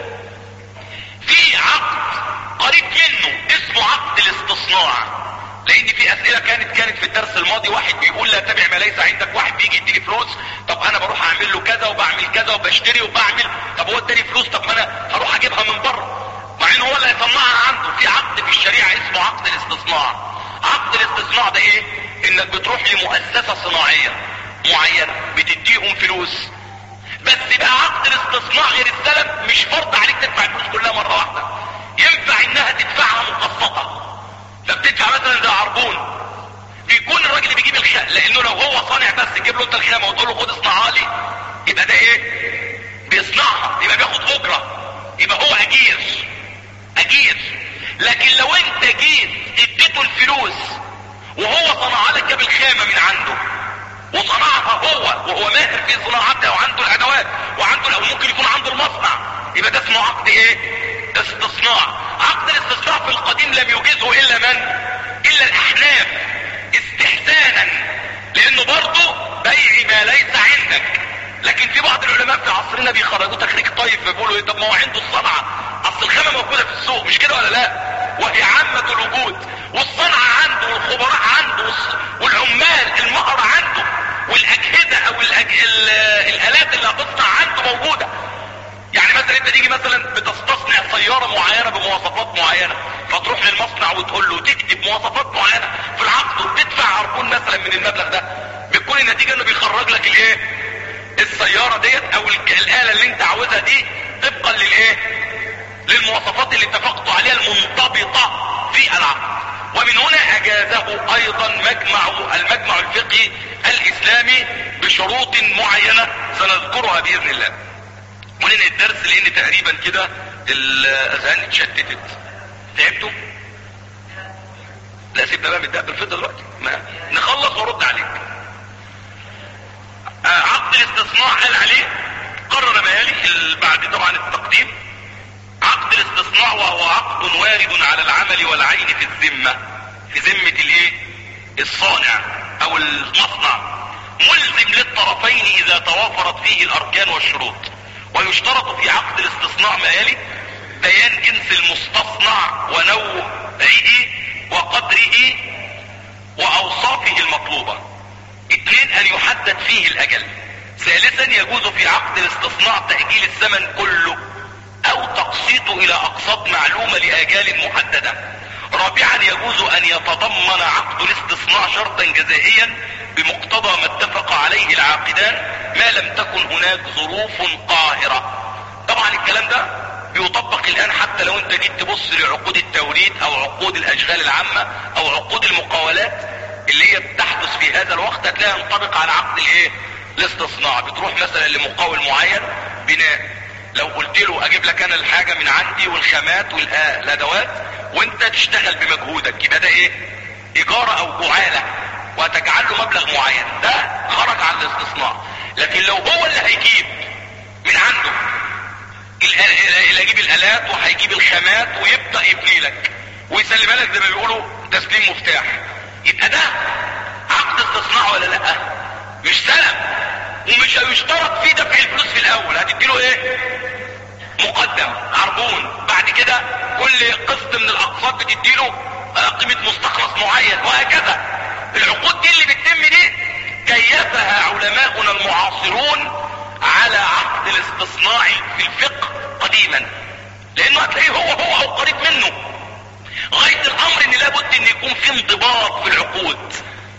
في عقد قريب منه اسمه عقد الاستصناع، لان في اسئله كانت كانت في الدرس الماضي، واحد بيقول لا تبع ما ليس عندك، واحد بيجي يديني فلوس، طب انا بروح اعمل له كذا وبعمل كذا وبشتري وبعمل، طب هو اداني فلوس، طب ما انا هروح اجيبها من بره، مع انه هو اللي هيصنعها عنده. في عقد في الشريعه اسمه عقد الاستصناع. عقد الاستصناع ده ايه؟ انك بتروح لمؤسسه صناعيه معينه بتديهم فلوس، بس يبقى عقد الاستصناع غير السلم، مش فرض عليك تدفع الفلوس كلها مره واحده، ينفع انها تدفعها مقسطه. فبتدفع مثلا زي عربون، بيكون الراجل اللي بيجيب الخام، لانه لو هو صانع بس تجيب له انت الخامه وتقول له خد اصنعها لي، يبقى ده ايه؟ بيصنعها، يبقى بياخد اجره، يبقى هو اجير اجير. لكن لو انت جيت اديته الفلوس وهو صنع لك، جاب الخامه من عنده وصنعها هو، وهو ماهر في صناعتها وعنده الادوات وعنده، او ممكن يكون عنده المصنع، يبقى ده اسمه عقد ايه؟ استصناع. عقد الاستصناع في القديم لم يجيزه الا من؟ الا الاحناف استحسانا، لانه برضه بيع ما ليس عندك. لكن في بعض العلماء في عصرنا بيخرجوا تخريج طيب، فبيقولوا ايه؟ طب ما هو عنده الصنعه، اصل الخامة موجودة في السوق مش كده ولا لا؟ وهي عامة الوجود، والصنعة عنده والخبراء عنده والعمال المهرة عنده والاجهزة او الأج... ال... الالات اللي هتصنع عنده موجودة. يعني مثلا انت تيجي مثلا بتستصنع سيارة معينة بمواصفات معينة، فتروح للمصنع وتقول له تكتب مواصفات معينة في العقد وتدفع عربون مثلا من المبلغ ده، بتكون النتيجة انه بيخرج لك الايه؟ السيارة ديت او الآلة اللي انت عاوزها دي طبقا للايه؟ للمواصفات اللي اتفقتوا عليها المنضبطة في العقد. ومن هنا اجازه ايضا مجمع المجمع الفقهي الاسلامي بشروط معينة سنذكرها باذن الله. وننهي الدرس لان تقريبا كده الاذهان اتشتتت. تعبتوا؟ لا سيبنا بقى بالدق بالفضة دلوقتي، ما نخلص وارد عليك. آه عقد الاستصناع قال عليه قرر ما يلي بعد طبعا التقديم. عقد الاستصناع وهو عقد وارد على العمل والعين في الذمة، في ذمة الايه؟ الصانع او المصنع، ملزم للطرفين اذا توافرت فيه الاركان والشروط. ويشترط في عقد الاستصناع ما يلي: بيان جنس المستصنع ونوعه وقدره واوصافه المطلوبة. اثنين، ان يحدد فيه الاجل. ثالثا، يجوز في عقد الاستصناع تأجيل الثمن كله او تقسيطه الى اقساط معلومة لاجال محددة. رابعا، يجوز ان يتضمن عقد الاستصناع شرطا جزائيا بمقتضى ما اتفق عليه العاقدان ما لم تكن هناك ظروف قاهرة. طبعا الكلام ده بيطبق الان حتى لو انت جيت تبص لعقود التوريد او عقود الاشغال العامة او عقود المقاولات اللي هي بتحدث في هذا الوقت، هتلاقيها ينطبق على عقد الايه؟ الاستصناع. بتروح مثلا لمقاول معين بناء، لو قلت له اجيب لك انا الحاجة من عندي والخامات والادوات وانت تشتغل بمجهودك، يبقى ده ايه؟ ايجار او جعالة، وهتجعل له مبلغ معين، ده خرج عن الاستصناع. لكن لو هو اللي هيجيب من عنده اللي هيجيب الالات وهيجيب الخامات ويبدأ يبني لك ويسلمها لك زي ما بيقولوا تسليم مفتاح، يبقى ده عقد استصناع ولا لا؟ مش سلم، ومش هيشترط فيه دفع الفلوس في الاول. هتديله ايه؟ مقدم عربون، بعد كده كل قسط من الاقساط بتديله قيمة مستخلص معين، وهكذا. العقود دي اللي بتتم دي كيفها علماؤنا المعاصرون على عقد الاستصناع في الفقه قديما، لانه هتلاقيه هو هو او قريب منه، غاية الامر ان لابد ان يكون في انضباط في العقود،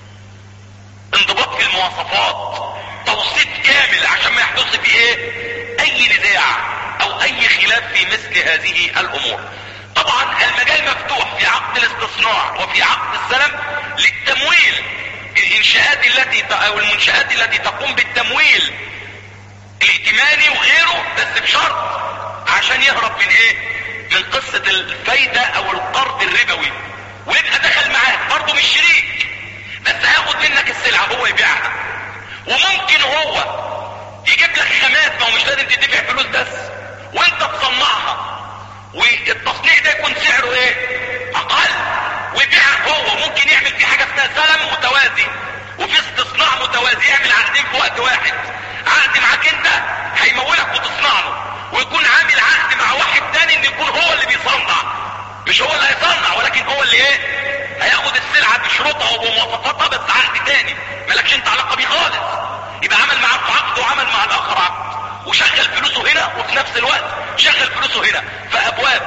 انضباط في المواصفات، توصيف كامل عشان ما يحدث فيه ايه؟ اي نزاع او اي خلاف في مثل هذه الامور. طبعا المجال مفتوح في عقد الاستصناع وفي عقد السلم للتمويل، الانشاءات التي او المنشآت التي تقوم بالتمويل الائتماني وغيره، بس بشرط عشان يهرب من ايه؟ من قصة الفايدة او القرض الربوي، ويبقى دخل معاك برضه مش شريك، بس هياخد منك السلعة هو يبيعها، وممكن هو يجيب لك خامات، ما هو مش لازم تدفع فلوس بس، وانت تصنعها، والتصنيع ده يكون سعره ايه؟ اقل، ويبيعها هو. ممكن يعمل في حاجة اسمها سلم متوازي وفي استصناع متوازي، يعمل عقدين في وقت واحد، عقد معاك انت هيمولك وتصنع له، ويكون عامل عقد مع واحد تاني ان يكون هو اللي بيصنع، مش هو اللي هيصنع ولكن هو اللي ايه؟ هياخد السلعة بشروطها وبمواصفاتها، بس عقد تاني مالكش انت علاقة بيه خالص. يبقى عمل معاك عقد وعمل مع الاخر عقد، وشغل فلوسه هنا وفي نفس الوقت شغل فلوسه هنا. فابواب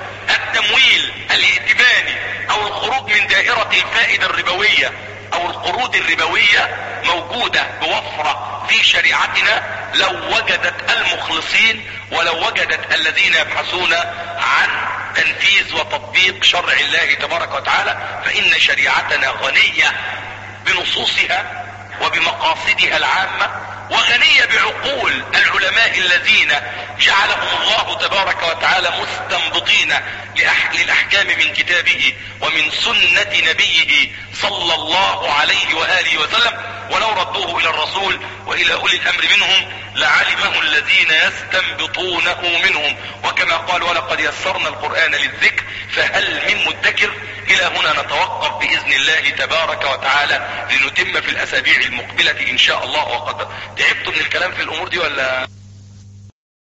التمويل الائتماني او الخروج من دائرة الفائدة الربوية او القروض الربوية موجودة بوفرة في شريعتنا لو وجدت المخلصين، ولو وجدت الذين يبحثون عن تنفيذ وتطبيق شرع الله تبارك وتعالى، فإن شريعتنا غنية بنصوصها وبمقاصدها العامة، وغنية بعقول العلماء الذين جعلهم الله تبارك وتعالى مستنبطين للأحكام من كتابه ومن سنة نبيه صلى الله عليه وآله وسلم. ولو ردوه إلى الرسول وإلى أولي الأمر منهم لعلمه الذين يستنبطونه منهم، وكما قال ولقد يسرنا القرآن للذكر فهل من مدكر. إلى هنا نتوقف بإذن الله تبارك وتعالى لنتم في الأسابيع المقبلة إن شاء الله. وقد تعبت من الكلام في الأمور دي ولا